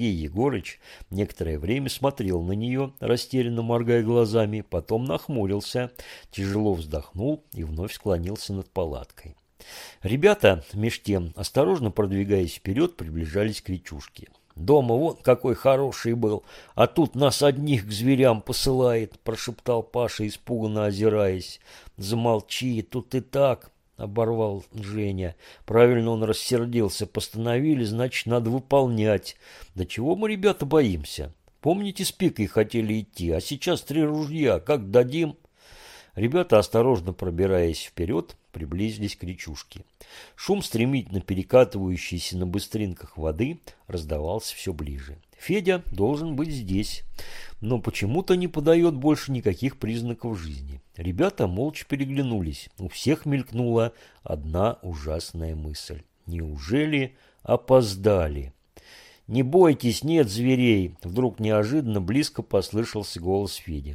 Сергей Егорыч некоторое время смотрел на нее, растерянно моргая глазами, потом нахмурился, тяжело вздохнул и вновь склонился над палаткой. Ребята, меж тем, осторожно продвигаясь вперед, приближались к речушке. «Дома вон какой хороший был, а тут нас одних к зверям посылает», – прошептал Паша, испуганно озираясь. «Замолчи, тут и так», – оборвал Женя. Правильно он рассердился. «Постановили, значит, надо выполнять. Да чего мы, ребята, боимся? Помните, с пикой хотели идти, а сейчас 3 ружья, как дадим?» Ребята, осторожно пробираясь вперед, приблизились к речушке. Шум, стремительно перекатывающийся на быстринках воды, раздавался все ближе. Федя должен быть здесь, но почему-то не подает больше никаких признаков жизни. Ребята молча переглянулись. У всех мелькнула одна ужасная мысль. Неужели опоздали? «Не бойтесь, нет зверей!» Вдруг неожиданно близко послышался голос Феди.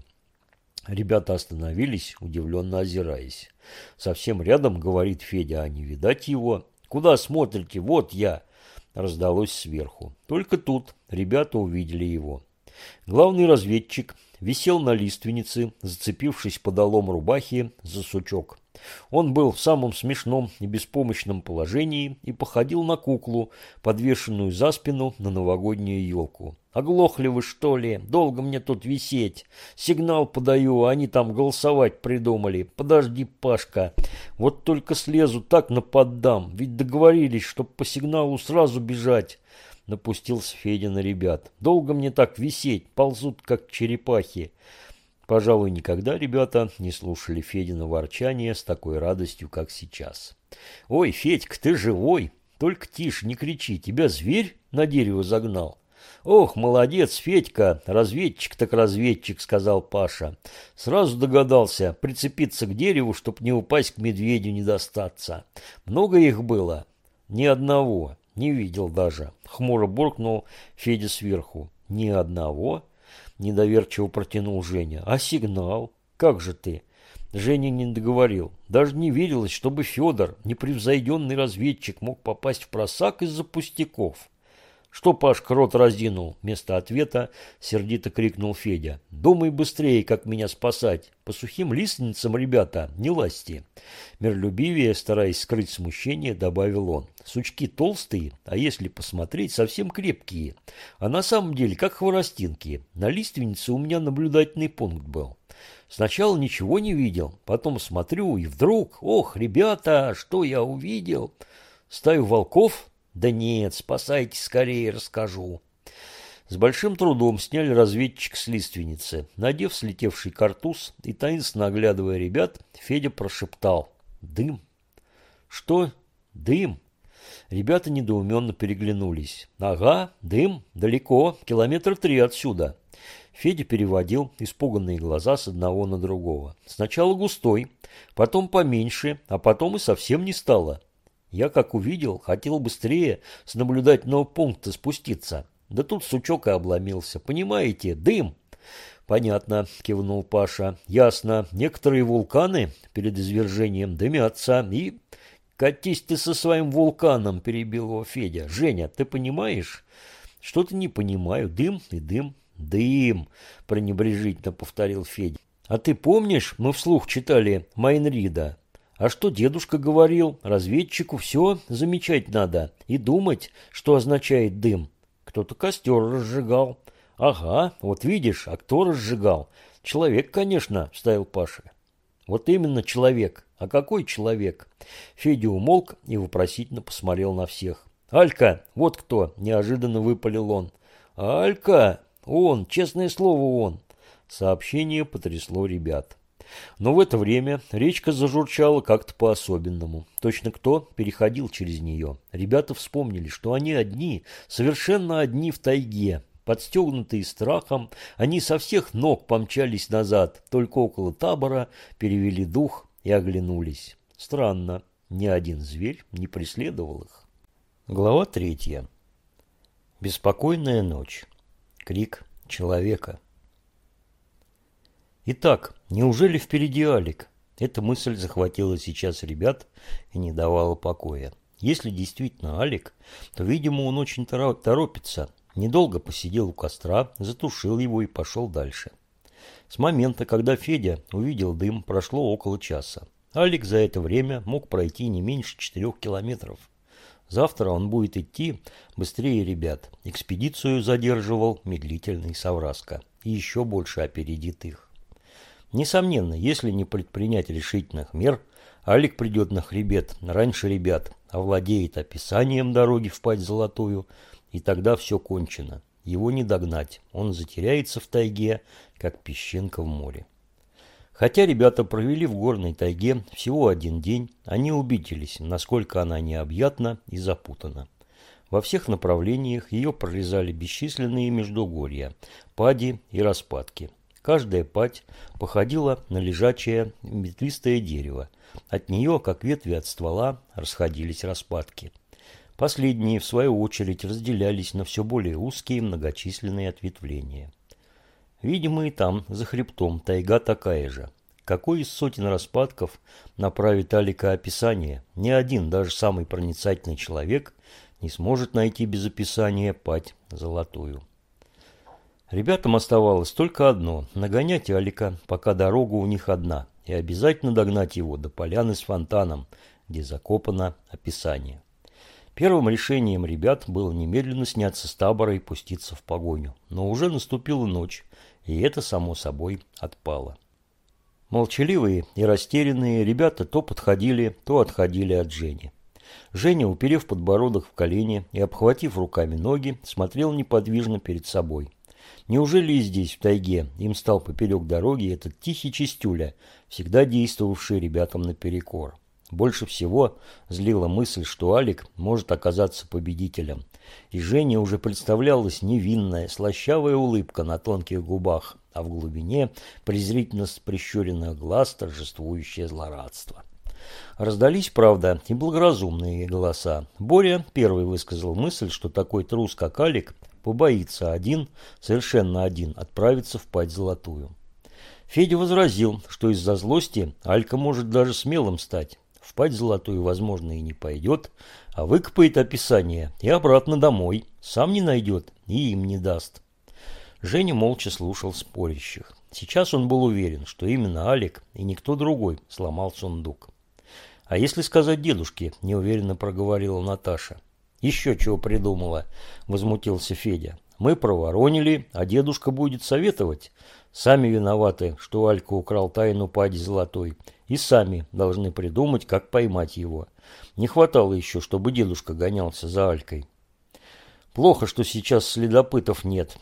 Ребята остановились, удивленно озираясь. «Совсем рядом, — говорит Федя, — а не видать его. Куда смотрите? Вот я!» Раздалось сверху. Только тут ребята увидели его. Главный разведчик висел на лиственнице, зацепившись подолом рубахи за сучок. Он был в самом смешном и беспомощном положении и походил на куклу, подвешенную за спину на новогоднюю елку. «Оглохли вы, что ли? Долго мне тут висеть. Сигнал подаю, а они там голосовать придумали. Подожди, Пашка, вот только слезу, так наподдам. Ведь договорились, чтоб по сигналу сразу бежать». Напустился Федя на ребят. «Долго мне так висеть, ползут как черепахи». Пожалуй, никогда ребята не слушали Федина ворчание с такой радостью, как сейчас. «Ой, Федька, ты живой! Только тише, не кричи, тебя зверь на дерево загнал». «Ох, молодец, Федька, разведчик так разведчик», — сказал Паша. Сразу догадался прицепиться к дереву, чтоб не упасть к медведю, не достаться. Много их было? Ни одного. Не видел даже. Хмуро буркнул Федя сверху. Ни одного? Недоверчиво протянул Женя. А сигнал? Как же ты? Женя не договорил. Даже не верилось, чтобы Федор, непревзойденный разведчик, мог попасть в просак из-за пустяков. «Что, Пашка, рот разинул?» Вместо ответа сердито крикнул Федя. «Думай быстрее, как меня спасать. По сухим лиственницам, ребята, не лазьте». Миролюбивее, стараясь скрыть смущение, добавил он. «Сучки толстые, а если посмотреть, совсем крепкие. А на самом деле, как хворостинки. На лиственнице у меня наблюдательный пункт был. Сначала ничего не видел, потом смотрю, и вдруг, ох, ребята, что я увидел? Стаю волков? Да нет, спасайте скорее, расскажу». С большим трудом сняли разведчик с лиственницы. Надев слетевший картуз и таинственно оглядывая ребят, Федя прошептал: «Дым». «Что? Дым?» Ребята недоуменно переглянулись. «Ага, дым, далеко, 3 километра отсюда». Федя переводил испуганные глаза с одного на другого. Сначала густой, потом поменьше, а потом и совсем не стало. Я, как увидел, хотел быстрее с наблюдательного пункта спуститься. Да тут сучок и обломился. Понимаете, дым. «Понятно», – кивнул Паша. «Ясно. Некоторые вулканы перед извержением дымятся. И...» «Катись ты со своим вулканом», – перебил его Федя. «Женя, ты понимаешь?» «Что-то не понимаю. Дым и дым». «Дым», – пренебрежительно повторил Федя. «А ты помнишь, мы вслух читали Майнрида? А что дедушка говорил? Разведчику все замечать надо и думать, что означает дым. Кто-то костер разжигал». «Ага, вот видишь, а кто разжигал?» «Человек, конечно», – вставил Паша. «Вот именно человек. А какой человек?» Федя умолк и вопросительно посмотрел на всех. «Алька, вот кто!» – неожиданно выпалил он. «Алька! Он, честное слово, он!» Сообщение потрясло ребят. Но в это время речка зажурчала как-то по-особенному. Точно кто переходил через нее. Ребята вспомнили, что они одни, совершенно одни в тайге. Подстегнутые страхом, они со всех ног помчались назад, только около табора перевели дух и оглянулись. Странно, ни один зверь не преследовал их. Глава 3. Беспокойная ночь. Крик человека. Итак, неужели впереди Алик? Эта мысль захватила сейчас ребят и не давала покоя. Если действительно Алик, то, видимо, он очень торопится. Недолго посидел у костра, затушил его и пошел дальше. С момента, когда Федя увидел дым, прошло около часа. Алик за это время мог пройти не меньше 4 километров. Завтра он будет идти быстрее ребят. Экспедицию задерживал медлительный Савраска и еще больше опередит их. Несомненно, если не предпринять решительных мер, Алик придет на хребет раньше ребят, овладеет описанием дороги в Падь-Золотую, и тогда все кончено. Его не догнать, он затеряется в тайге, как песчинка в море. Хотя ребята провели в горной тайге всего один день, они убедились, насколько она необъятна и запутана. Во всех направлениях ее прорезали бесчисленные междугорья, пади и распадки. Каждая падь походила на лежачее ветвистое дерево. От нее, как ветви от ствола, расходились распадки. Последние, в свою очередь, разделялись на все более узкие многочисленные ответвления. Видимо, и там, за хребтом, тайга такая же. Какой из сотен распадков направит Алика описание? Ни один, даже самый проницательный человек, не сможет найти без описания падь золотую. Ребятам оставалось только одно – нагонять Алика, пока дорога у них одна, и обязательно догнать его до поляны с фонтаном, где закопано описание. Первым решением ребят было немедленно сняться с табора и пуститься в погоню. Но уже наступила ночь, и это, само собой, отпало. Молчаливые и растерянные ребята то подходили, то отходили от Жени. Женя, уперев подбородок в колени и обхватив руками ноги, смотрел неподвижно перед собой. Неужели и здесь, в тайге, им стал поперек дороги этот тихий чистюля, всегда действовавший ребятам наперекор? Больше всего злила мысль, что Алик может оказаться победителем. И Жене уже представлялась невинная, слащавая улыбка на тонких губах, а в глубине презрительно прищуренных глаз торжествующее злорадство. Раздались, правда, и благоразумные голоса. Боря первый высказал мысль, что такой трус, как Алик, побоится один, совершенно один, отправиться в Падь Золотую. Федя возразил, что из-за злости Алька может даже смелым стать. В Падь Золотую, возможно, и не пойдет, а выкопает описание и обратно домой. Сам не найдет и им не даст. Женя молча слушал спорящих. Сейчас он был уверен, что именно Алик и никто другой сломал сундук. «А если сказать дедушке?» – неуверенно проговорила Наташа. «Еще чего придумала?» – возмутился Федя. «Мы проворонили, а дедушка будет советовать. Сами виноваты, что Алька украл тайну Пади Золотой, и сами должны придумать, как поймать его. Не хватало еще, чтобы дедушка гонялся за Алькой». «Плохо, что сейчас следопытов нет,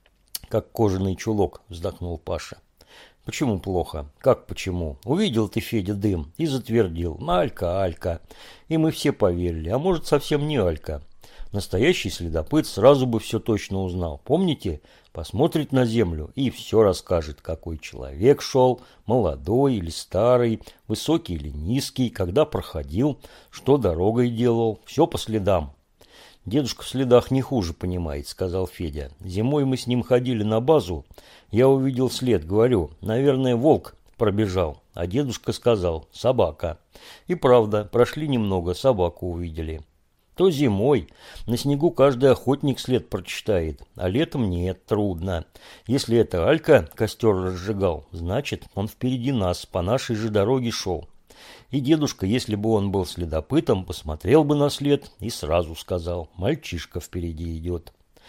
как кожаный чулок», – вздохнул Паша. «Почему плохо? Как почему? Увидел ты, Федя, дым и затвердил. Алька, Алька. И мы все поверили. А может, совсем не Алька. Настоящий следопыт сразу бы все точно узнал. Помните? Посмотрит на землю и все расскажет, какой человек шел, молодой или старый, высокий или низкий, когда проходил, что дорогой делал. Все по следам». «Дедушка в следах не хуже понимает», — сказал Федя. «Зимой мы с ним ходили на базу. Я увидел след, говорю, наверное, волк пробежал. А дедушка сказал, собака. И правда, прошли немного, собаку увидели. То зимой. На снегу каждый охотник след прочитает, а летом нет, трудно. Если это Алька костер разжигал, значит, он впереди нас, по нашей же дороге шел. И дедушка, если бы он был следопытом, посмотрел бы на след и сразу сказал, мальчишка впереди идет».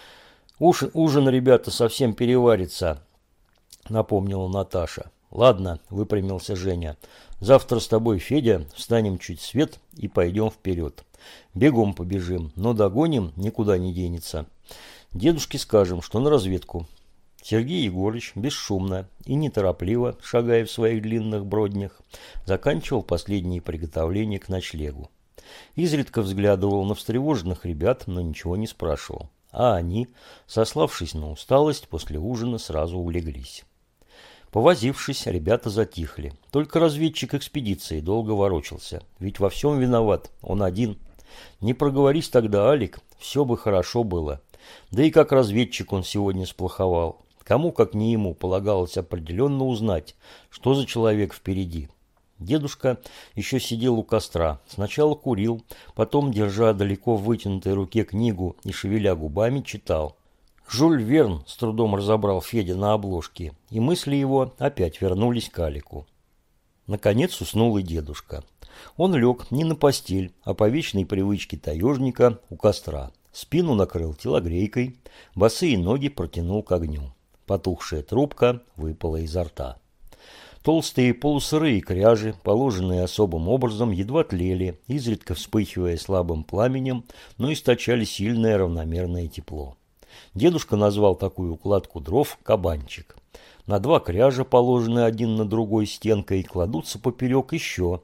«Ужин, ребята, совсем переварится», — напомнила Наташа. «Ладно», — выпрямился Женя. «Завтра с тобой, Федя, встанем чуть свет и пойдем вперед. Бегом побежим, но догоним, никуда не денется. Дедушке скажем, что на разведку». Сергей Егорыч бесшумно и неторопливо, шагая в своих длинных броднях, заканчивал последние приготовления к ночлегу. Изредка взглядывал на встревоженных ребят, но ничего не спрашивал. А они, сославшись на усталость, после ужина сразу улеглись. Повозившись, ребята затихли. Только разведчик экспедиции долго ворочался. Ведь во всем виноват он один. Не проговорись тогда, Алик, все бы хорошо было. Да и как разведчик он сегодня сплоховал. Кому, как не ему, полагалось определенно узнать, что за человек впереди. Дедушка еще сидел у костра. Сначала курил, потом, держа далеко в вытянутой руке книгу и шевеля губами, читал. Жюль Верн с трудом разобрал Федя на обложке, и мысли его опять вернулись к Алику. Наконец уснул и дедушка. Он лег не на постель, а по вечной привычке таежника у костра. Спину накрыл телогрейкой, босые ноги протянул к огню. Потухшая трубка выпала изо рта. Толстые полусырые кряжи, положенные особым образом, едва тлели, изредка вспыхивая слабым пламенем, но источали сильное равномерное тепло. Дедушка назвал такую укладку дров «кабанчик». На 2 кряжа, положенные один на другой стенкой, кладутся поперек еще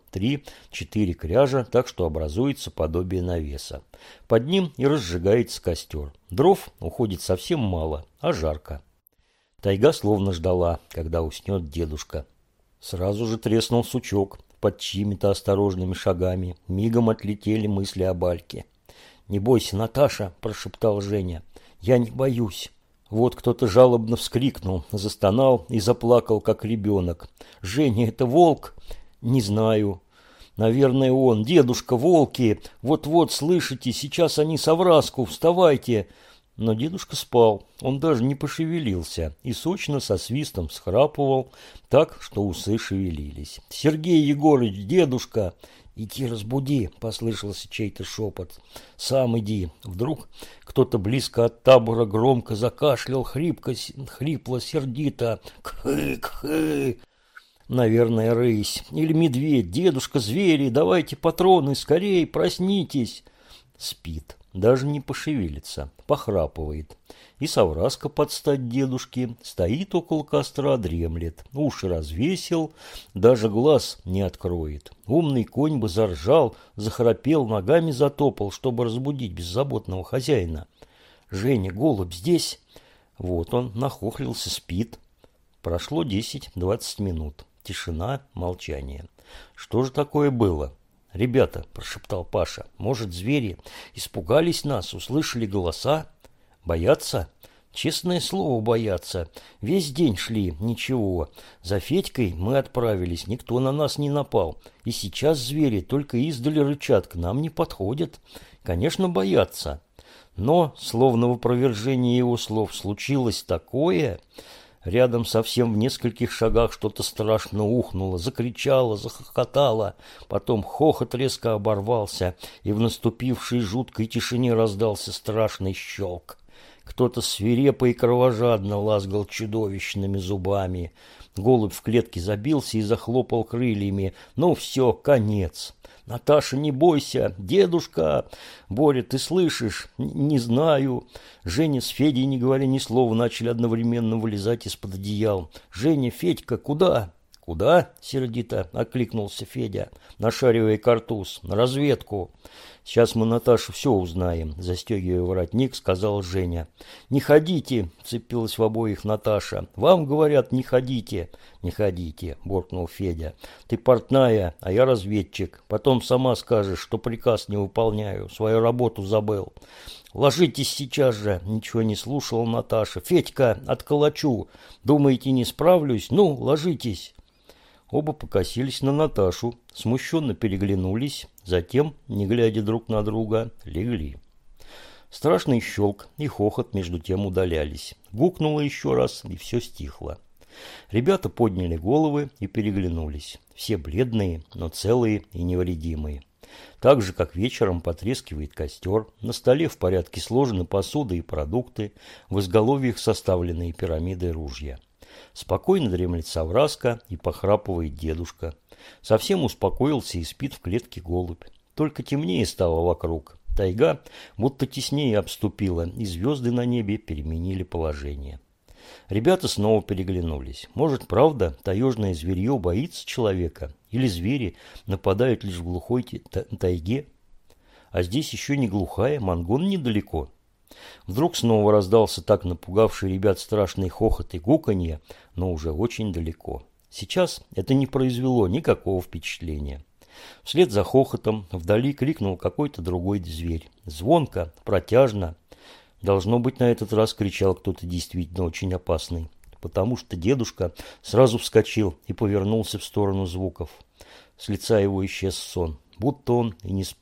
3-4 кряжа, так что образуется подобие навеса. Под ним и разжигается костер. Дров уходит совсем мало, а жарко. Тайга словно ждала, когда уснет дедушка. Сразу же треснул сучок под чьими-то осторожными шагами. Мигом отлетели мысли об Альке. «Не бойся, Наташа», – прошептал Женя. «Я не боюсь». Вот кто-то жалобно вскрикнул, застонал и заплакал, как ребенок. «Женя, это волк?» «Не знаю». «Наверное, он. Дедушка, волки! Вот-вот, слышите, сейчас они совраску, вставайте!» Но дедушка спал, он даже не пошевелился и сочно со свистом схрапывал так, что усы шевелились. «Сергей Егорыч, дедушка!» «Иди разбуди», — послышался чей-то шепот. «Сам иди». Вдруг кто-то близко от табора громко закашлял, хрипло, сердито. «Кхы, кхы!» «Наверное, рысь. Или медведь. Дедушка, звери, давайте патроны, скорей, проснитесь». Спит, даже не пошевелится, похрапывает. И совраска под стать дедушке стоит около костра, дремлет, уши развесил, даже глаз не откроет. Умный конь бы заржал, захрапел, ногами затопал, чтобы разбудить беззаботного хозяина. «Женя, голубь здесь?» Вот он, нахохлился, спит. Прошло 10-20 минут. Тишина, молчание. Что же такое было? «Ребята», – прошептал Паша, – «может, звери испугались нас, услышали голоса? Боятся? Честное слово, боятся. Весь день шли, ничего. За Федькой мы отправились, никто на нас не напал. И сейчас звери только издали рычат, к нам не подходят. Конечно, боятся. Но, словно в опровержении его слов, случилось такое...» Рядом совсем в нескольких шагах что-то страшно ухнуло, закричало, захохотало. Потом хохот резко оборвался, и в наступившей жуткой тишине раздался страшный щелк. Кто-то свирепо и кровожадно лазгал чудовищными зубами. Голубь в клетке забился и захлопал крыльями. «Ну все, конец!» «Наташа, не бойся! Дедушка!» «Боря, ты слышишь?» «Не знаю». Женя с Федей, не говоря ни слова, начали одновременно вылезать из-под одеял. «Женя, Федька, куда?» «Куда?» – сердито окликнулся Федя, нашаривая картуз. «На разведку». «Сейчас мы, Наташа, все узнаем», – застегивая воротник, сказал Женя. «Не ходите», – вцепилась в обоих Наташа. «Вам говорят, не ходите». «Не ходите», – буркнул Федя. «Ты портная, а я разведчик. Потом сама скажешь, что приказ не выполняю, свою работу забыл». «Ложитесь сейчас же!» – ничего не слушала Наташа. «Федька, отколочу. Думаете, не справлюсь? Ну, ложитесь!» Оба покосились на Наташу, смущенно переглянулись, затем, не глядя друг на друга, легли. Страшный щелк и хохот между тем удалялись. Гукнуло еще раз, и все стихло. Ребята подняли головы и переглянулись. Все бледные, но целые и невредимые. Так же, как вечером потрескивает костер, на столе в порядке сложены посуда и продукты, в изголовьях составленные пирамидой ружья. Спокойно дремлет совраска и похрапывает дедушка. Совсем успокоился и спит в клетке голубь. Только темнее стало вокруг. Тайга будто теснее обступила, и звезды на небе переменили положение. Ребята снова переглянулись. Может, правда, таежное зверье боится человека? Или звери нападают лишь в глухой тайге? А здесь еще не глухая, Монгон недалеко. Вдруг снова раздался так напугавший ребят страшный хохот и гуканье, но уже очень далеко. Сейчас это не произвело никакого впечатления. Вслед за хохотом вдали крикнул какой-то другой зверь. Звонко, протяжно. Должно быть, на этот раз кричал кто-то действительно очень опасный, потому что дедушка сразу вскочил и повернулся в сторону звуков. С лица его исчез сон, будто он и не спал.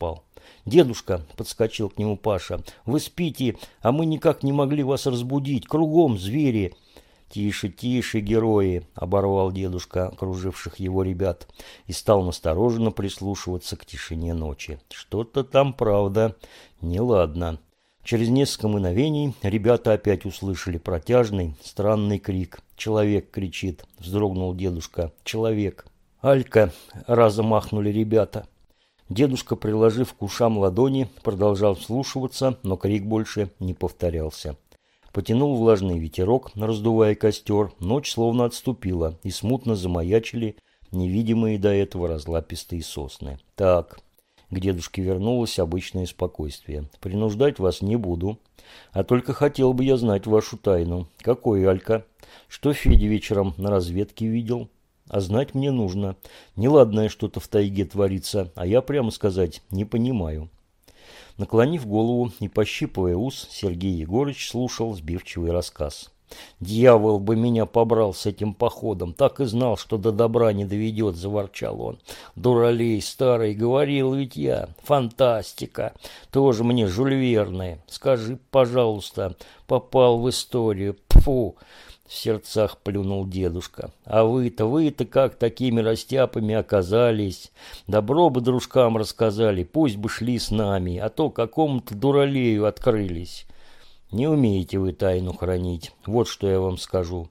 «Дедушка», – подскочил к нему Паша, – «вы спите, а мы никак не могли вас разбудить. Кругом звери». «Тише, тише, герои!» – оборвал дедушка окруживших его ребят и стал настороженно прислушиваться к тишине ночи. Что-то там, правда, неладно. Через несколько мгновений ребята опять услышали протяжный, странный крик. «Человек кричит!» – вздрогнул дедушка. «Человек!» «Алька!» – разом махнули ребята. Дедушка, приложив к ушам ладони, продолжал вслушиваться, но крик больше не повторялся. Потянул влажный ветерок, раздувая костер, ночь словно отступила, и смутно замаячили невидимые до этого разлапистые сосны. «Так, к дедушке вернулось обычное спокойствие. Принуждать вас не буду, а только хотел бы я знать вашу тайну. Какой, Алька? Что Федя вечером на разведке видел? А знать мне нужно. Неладное что-то в тайге творится, а я, прямо сказать, не понимаю». Наклонив голову и пощипывая ус, Сергей Егорыч слушал сбивчивый рассказ. «Дьявол бы меня побрал с этим походом, так и знал, что до добра не доведет», – заворчал он. «Дуралей старый, говорил ведь я. Фантастика. Тоже мне Жюль Верне. Скажи, пожалуйста, попал в историю. Пфу!» В сердцах плюнул дедушка. «А вы-то как такими растяпами оказались? Добро бы дружкам рассказали, пусть бы шли с нами, а то какому-то дуралею открылись. Не умеете вы тайну хранить, вот что я вам скажу».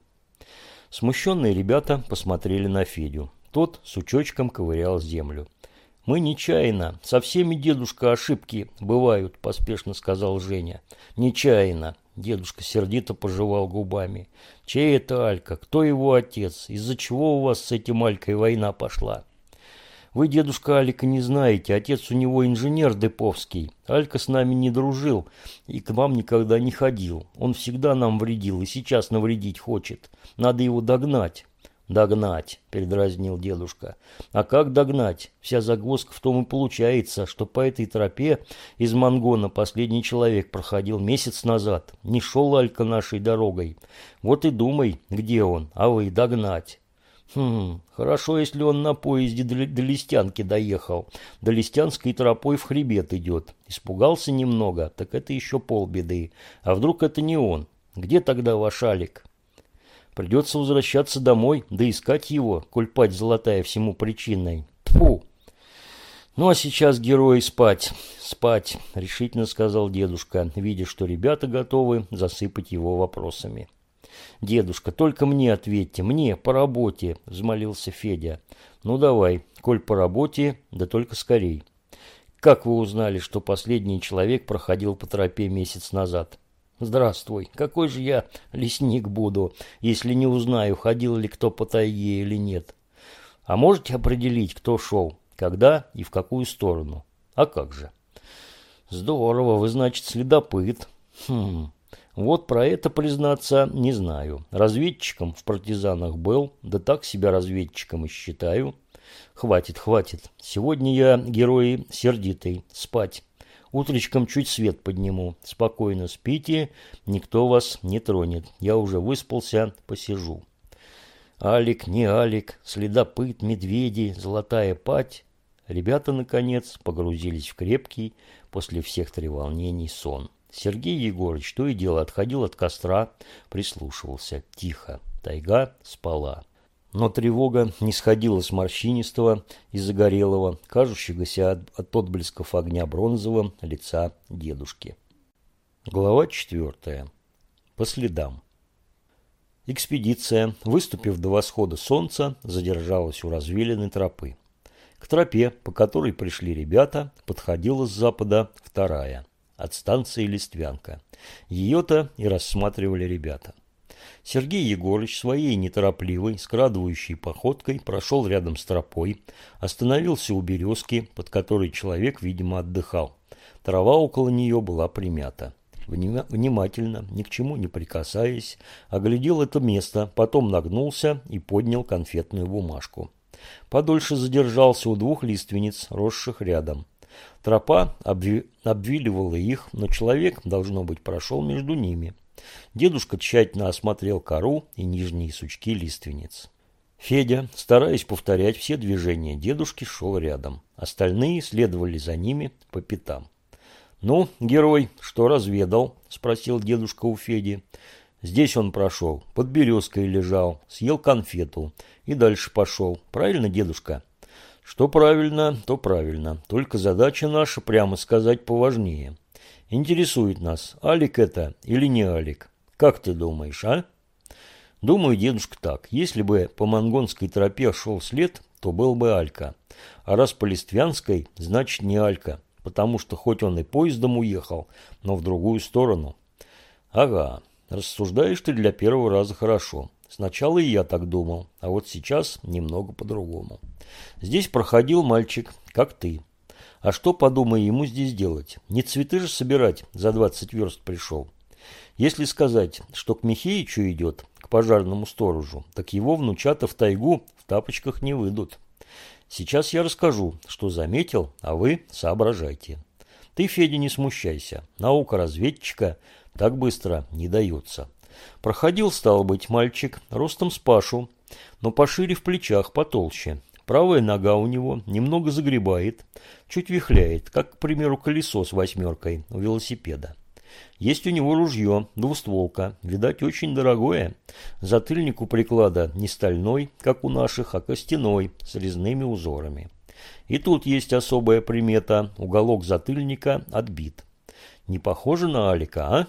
Смущенные ребята посмотрели на Федю. Тот с учечком ковырял землю. «Мы нечаянно, со всеми, дедушка, ошибки бывают», – поспешно сказал Женя. «Нечаянно». Дедушка сердито пожевал губами. «Чей это Алька? Кто его отец? Из-за чего у вас с этим Алькой война пошла?» «Вы, дедушка, Алика не знаете. Отец у него инженер деповский. Алька с нами не дружил и к вам никогда не ходил. Он всегда нам вредил и сейчас навредить хочет. Надо его догнать». «Догнать», – передразнил дедушка. «А как догнать? Вся загвоздка в том и получается, что по этой тропе из Мангона последний человек проходил месяц назад. Не шел Алька нашей дорогой. Вот и думай, где он, а вы догнать». Хорошо, если он на поезде до Листянки доехал. До Листянской тропой в хребет идет. Испугался немного, так это еще полбеды. А вдруг это не он? Где тогда ваш Алик? Придется возвращаться домой, да искать его, коль пать золотая всему причиной. Тьфу! Ну а сейчас, герои, спать. Спать, решительно сказал дедушка, видя, что ребята готовы засыпать его вопросами. «Дедушка, только мне ответьте, мне, по работе», – взмолился Федя. «Ну давай, коль по работе, да только скорей. Как вы узнали, что последний человек проходил по тропе месяц назад?» «Здравствуй, какой же я лесник буду, если не узнаю, ходил ли кто по тайге или нет? А можете определить, кто шел, когда и в какую сторону? А как же?» «Здорово, вы, значит, следопыт. Вот про это, признаться, не знаю. Разведчиком в партизанах был, да так себя разведчиком и считаю. Хватит, хватит. Сегодня я, герой, сердитый. Спать. Утречком чуть свет подниму. Спокойно спите, никто вас не тронет. Я уже выспался, посижу». Алик, не Алик, следопыт, медведи, золотая пать. Ребята, наконец, погрузились в крепкий, после всех треволнений, сон. Сергей Егорыч то и дело отходил от костра, прислушивался. Тихо. Тайга спала. Но тревога не сходила с морщинистого и загорелого, кажущегося от отблесков огня бронзового лица дедушки. Глава 4. По следам. Экспедиция, выступив до восхода солнца, задержалась у развилины тропы. К тропе, по которой пришли ребята, подходила с запада вторая, от станции Листвянка. Ее-то и рассматривали ребята. Сергей Егорыч своей неторопливой, скрадывающей походкой прошел рядом с тропой, остановился у березки, под которой человек, видимо, отдыхал. Трава около нее была примята. Внимательно, ни к чему не прикасаясь, оглядел это место, потом нагнулся и поднял конфетную бумажку. Подольше задержался у двух лиственниц, росших рядом. Тропа обвиливала их, но человек, должно быть, прошел между ними. Дедушка тщательно осмотрел кору и нижние сучки лиственниц. Федя, стараясь повторять все движения дедушки, шел рядом. Остальные следовали за ними по пятам. «Ну, герой, что разведал?» – спросил дедушка у Феди. «Здесь он прошел, под березкой лежал, съел конфету и дальше пошел. Правильно, дедушка?» «Что правильно, то правильно. Только задача наша, прямо сказать, поважнее. Интересует нас, Алик это или не Алик? Как ты думаешь, а?» «Думаю, дедушка, так. Если бы по Монгонской тропе шел след, то был бы Алька. А раз по Листвянской, значит не Алька, потому что хоть он и поездом уехал, но в другую сторону». «Ага, рассуждаешь ты для первого раза хорошо. Сначала и я так думал, а вот сейчас немного по-другому. Здесь проходил мальчик, как ты. А что, подумай, ему здесь делать? Не цветы же собирать, за 20 верст пришел. Если сказать, что к Михеичу идет, к пожарному сторожу, так его внучата в тайгу в тапочках не выйдут. Сейчас я расскажу, что заметил, а вы соображайте. Ты, Федя, не смущайся. Наука разведчика так быстро не дается. Проходил, стал быть, мальчик, ростом с Пашу, но пошире в плечах, потолще. Правая нога у него немного загребает, чуть вихляет, как, к примеру, колесо с восьмеркой у велосипеда. Есть у него ружье, двустволка, видать, очень дорогое. Затыльник у приклада не стальной, как у наших, а костяной, с резными узорами. И тут есть особая примета, уголок затыльника отбит. Не похоже на Алика, а?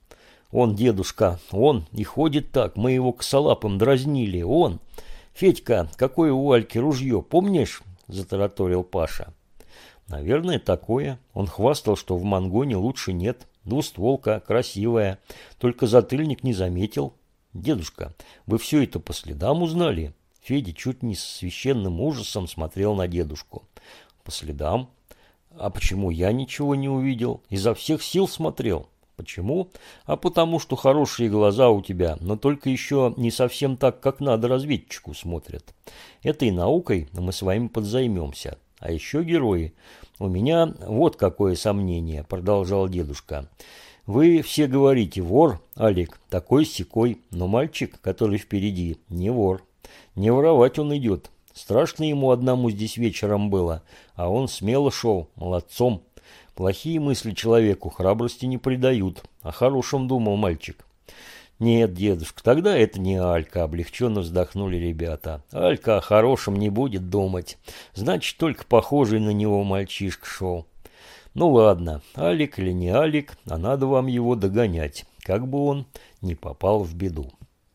Он, дедушка, он, и ходит так, мы его косолапым дразнили, он. Федька, какое у Альки ружье, помнишь? Затараторил Паша. Наверное, такое. Он хвастал, что в Монгоне лучше нет. Двустволка, красивая, только затыльник не заметил. Дедушка, вы все это по следам узнали? Федя чуть не с священным ужасом смотрел на дедушку. По следам? А почему я ничего не увидел? Изо всех сил смотрел. Почему? А потому что хорошие глаза у тебя, но только еще не совсем так, как надо разведчику смотрят. Этой наукой мы с вами подзаймемся. А еще герои. У меня вот какое сомнение, продолжал дедушка. Вы все говорите, вор, Алик, такой-сякой, но мальчик, который впереди, не вор. Не воровать он идет. Страшно ему одному здесь вечером было, а он смело шел, молодцом. Плохие мысли человеку храбрости не придают, о хорошем думал мальчик. Нет, дедушка, тогда это не Алька, облегченно вздохнули ребята. Алька о хорошем не будет думать, значит, только похожий на него мальчишка шел. Ну ладно, Алик или не Алик, а надо вам его догонять, как бы он не попал в беду.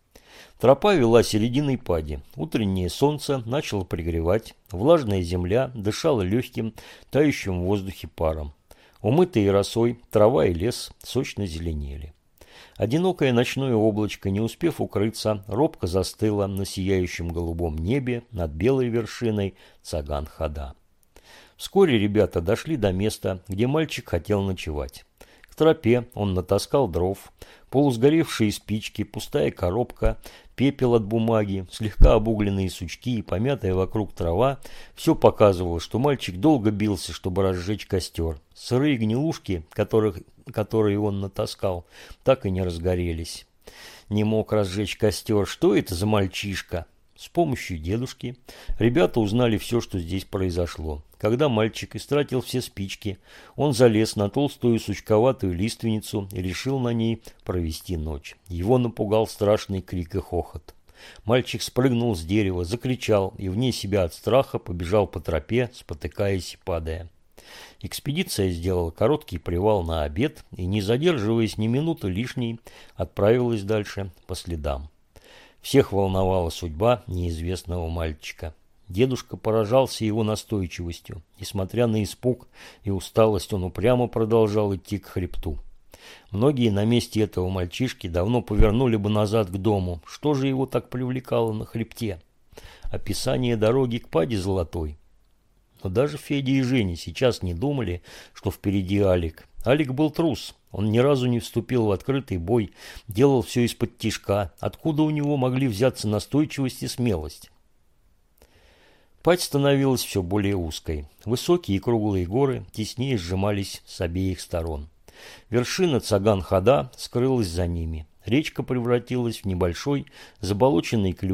Тропа вела серединой пади. Утреннее солнце начало пригревать, влажная земля дышала легким, тающим в воздухе паром. Умытые росой трава и лес сочно зеленели. Одинокое ночное облачко, не успев укрыться, робко застыло на сияющем голубом небе над белой вершиной Цаган-Хада. Вскоре ребята дошли до места, где мальчик хотел ночевать. К тропе он натаскал дров, полусгоревшие спички, пустая коробка, пепел от бумаги, слегка обугленные сучки и помятая вокруг трава. Все показывало, что мальчик долго бился, чтобы разжечь костер. Сырые гнилушки, которые он натаскал, так и не разгорелись. Не мог разжечь костер. Что это за мальчишка? С помощью дедушки ребята узнали все, что здесь произошло. Когда мальчик истратил все спички, он залез на толстую сучковатую лиственницу и решил на ней провести ночь. Его напугал страшный крик и хохот. Мальчик спрыгнул с дерева, закричал и вне себя от страха побежал по тропе, спотыкаясь и падая. Экспедиция сделала короткий привал на обед и, не задерживаясь ни минуты лишней, отправилась дальше по следам. Всех волновала судьба неизвестного мальчика. Дедушка поражался его настойчивостью. Несмотря на испуг и усталость, он упрямо продолжал идти к хребту. Многие на месте этого мальчишки давно повернули бы назад к дому. Что же его так привлекало на хребте? Описание дороги к паде золотой. Но даже Федя и Женя сейчас не думали, что впереди Алик. Алик был трус. Он ни разу не вступил в открытый бой, делал все из-под тишка. Откуда у него могли взяться настойчивость и смелость? Падь становилась все более узкой. Высокие и круглые горы теснее сжимались с обеих сторон. Вершина Цаган-Хада скрылась за ними. Речка превратилась в небольшой заболоченный ключ,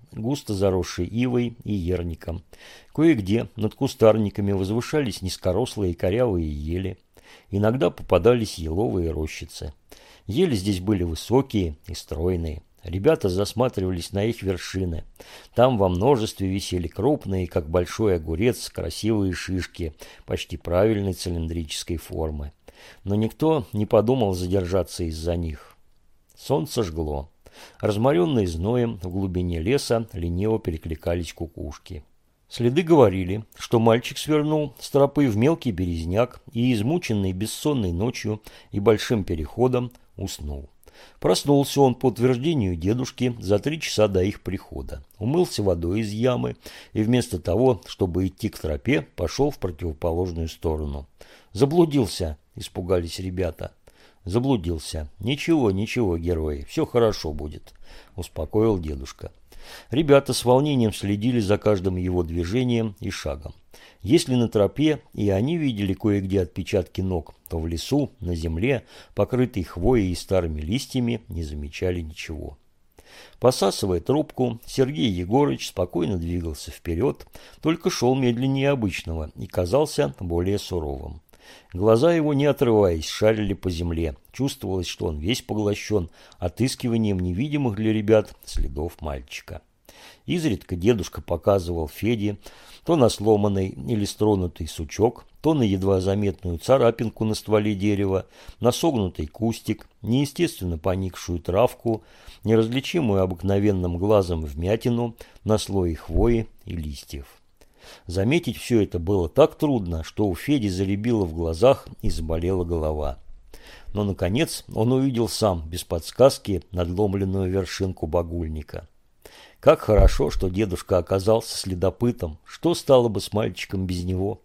густо заросшей ивой и ерником. Кое-где над кустарниками возвышались низкорослые корявые ели. Иногда попадались еловые рощицы. Ели здесь были высокие и стройные. Ребята засматривались на их вершины. Там во множестве висели крупные, как большой огурец, красивые шишки, почти правильной цилиндрической формы. Но никто не подумал задержаться из-за них. Солнце жгло. Разморенные зноем, в глубине леса лениво перекликались кукушки. Следы говорили, что мальчик свернул с тропы в мелкий березняк и, измученный бессонной ночью и большим переходом, уснул. Проснулся он по утверждению дедушки за 3 часа до их прихода. Умылся водой из ямы и вместо того, чтобы идти к тропе, пошел в противоположную сторону. «Заблудился!» – испугались ребята. «Заблудился. Ничего, ничего, герои, все хорошо будет», – успокоил дедушка. Ребята с волнением следили за каждым его движением и шагом. Если на тропе и они видели кое-где отпечатки ног, то в лесу, на земле, покрытой хвоей и старыми листьями, не замечали ничего. Посасывая трубку, Сергей Егорыч спокойно двигался вперед, только шел медленнее обычного и казался более суровым. Глаза его, не отрываясь, шарили по земле. Чувствовалось, что он весь поглощен отыскиванием невидимых для ребят следов мальчика. Изредка дедушка показывал Феде то на сломанный или стронутый сучок, то на едва заметную царапинку на стволе дерева, на согнутый кустик, неестественно поникшую травку, неразличимую обыкновенным глазом вмятину на слое хвои и листьев. Заметить все это было так трудно, что у Феди зарябило в глазах и заболела голова. Но, наконец, он увидел сам, без подсказки, надломленную вершинку багульника. Как хорошо, что дедушка оказался следопытом. Что стало бы с мальчиком без него?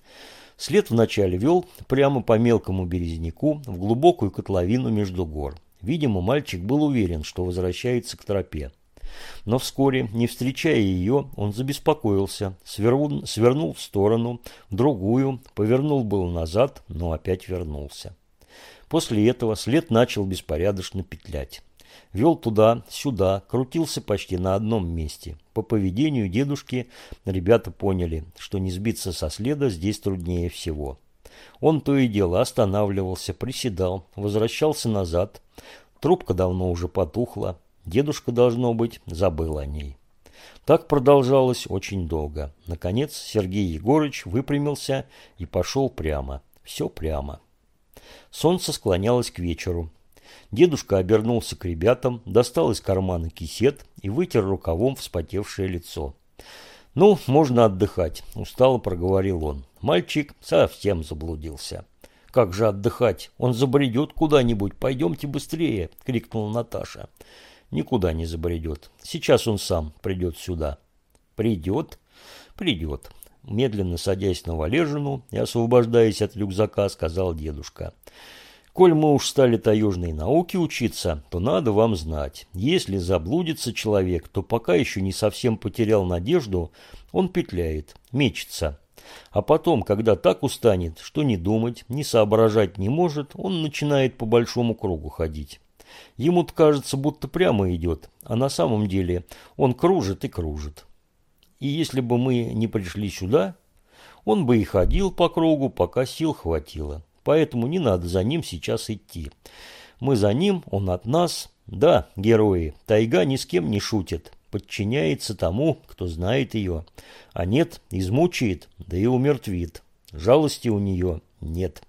След вначале вел прямо по мелкому березняку в глубокую котловину между гор. Видимо, мальчик был уверен, что возвращается к тропе. Но вскоре, не встречая ее, он забеспокоился, свернул в сторону, в другую, повернул было назад, но опять вернулся. После этого след начал беспорядочно петлять. Вел туда-сюда, крутился почти на одном месте. По поведению дедушки ребята поняли, что не сбиться со следа здесь труднее всего. Он то и дело останавливался, приседал, возвращался назад. Трубка давно уже потухла. Дедушка, должно быть, забыл о ней. Так продолжалось очень долго. Наконец Сергей Егорыч выпрямился и пошел прямо. Все прямо. Солнце склонялось к вечеру. Дедушка обернулся к ребятам, достал из кармана кисет и вытер рукавом вспотевшее лицо. «Ну, можно отдыхать», – устало проговорил он. Мальчик совсем заблудился. «Как же отдыхать? Он забредет куда-нибудь. Пойдемте быстрее», – крикнула Наташа. «Никуда не забредет. Сейчас он сам придет сюда». «Придет?» «Придет». Медленно садясь на валежину и освобождаясь от рюкзака, сказал дедушка. «Коль мы уж стали таежной науке учиться, то надо вам знать, если заблудится человек, то пока еще не совсем потерял надежду, он петляет, мечется. А потом, когда так устанет, что ни думать, ни соображать не может, он начинает по большому кругу ходить. Ему-то кажется, будто прямо идет, а на самом деле он кружит и кружит. И если бы мы не пришли сюда, он бы и ходил по кругу, пока сил хватило. Поэтому не надо за ним сейчас идти. Мы за ним, он от нас. Да, герои, тайга ни с кем не шутит, подчиняется тому, кто знает ее. А нет, измучает, да и умертвит. Жалости у нее нет.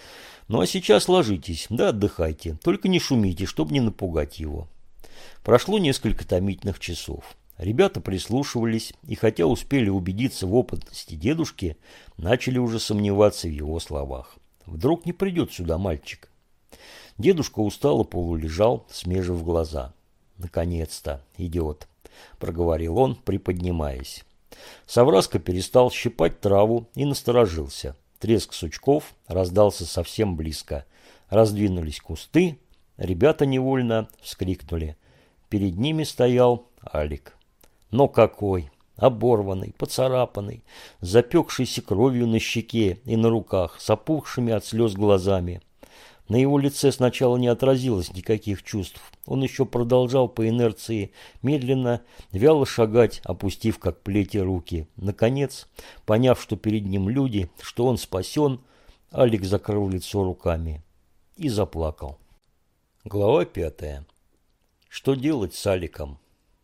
Ну а сейчас ложитесь, да отдыхайте, только не шумите, чтобы не напугать его». Прошло несколько томительных часов. Ребята прислушивались и, хотя успели убедиться в опытности дедушки, начали уже сомневаться в его словах. Вдруг не придет сюда мальчик? Дедушка устало полулежал, смежив глаза. «Наконец-то идет», – проговорил он, приподнимаясь. Савраска перестал щипать траву и насторожился. Треск сучков раздался совсем близко. Раздвинулись кусты, ребята невольно вскрикнули. Перед ними стоял Алик. Но какой! Оборванный, поцарапанный, запекшийся кровью на щеке и на руках, с опухшими от слез глазами. На его лице сначала не отразилось никаких чувств. Он еще продолжал по инерции медленно, вяло шагать, опустив как плети руки. Наконец, поняв, что перед ним люди, что он спасен, Алик закрыл лицо руками и заплакал. Глава 5. Что делать с Аликом?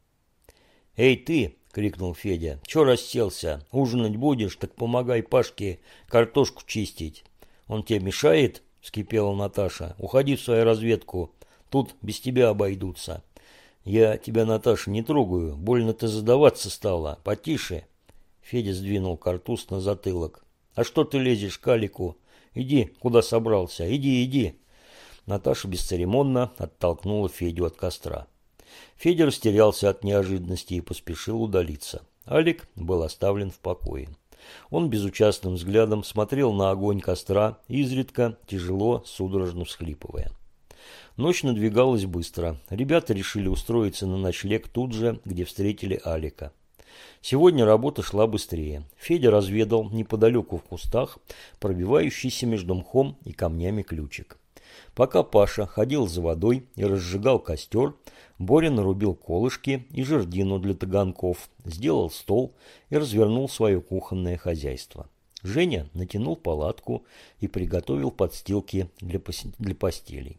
«Эй, ты!» — крикнул Федя. «Чё расселся? Ужинать будешь? Так помогай Пашке картошку чистить». «Он тебе мешает?» — вскипела Наташа. «Уходи в свою разведку. Тут без тебя обойдутся». «Я тебя, Наташа, не трогаю. Больно ты задаваться стала. Потише». Федя сдвинул картуз на затылок. «А что ты лезешь к Алику? Иди, куда собрался. Иди, иди». Наташа бесцеремонно оттолкнула Федю от костра. Федя растерялся от неожиданности и поспешил удалиться. Алик был оставлен в покое. Он безучастным взглядом смотрел на огонь костра, изредка, тяжело, судорожно всхлипывая. Ночь надвигалась быстро. Ребята решили устроиться на ночлег тут же, где встретили Алика. Сегодня работа шла быстрее. Федя разведал неподалеку в кустах пробивающийся между мхом и камнями ключик. Пока Паша ходил за водой и разжигал костер, Боря нарубил колышки и жердину для таганков, сделал стол и развернул свое кухонное хозяйство. Женя натянул палатку и приготовил подстилки для постелей.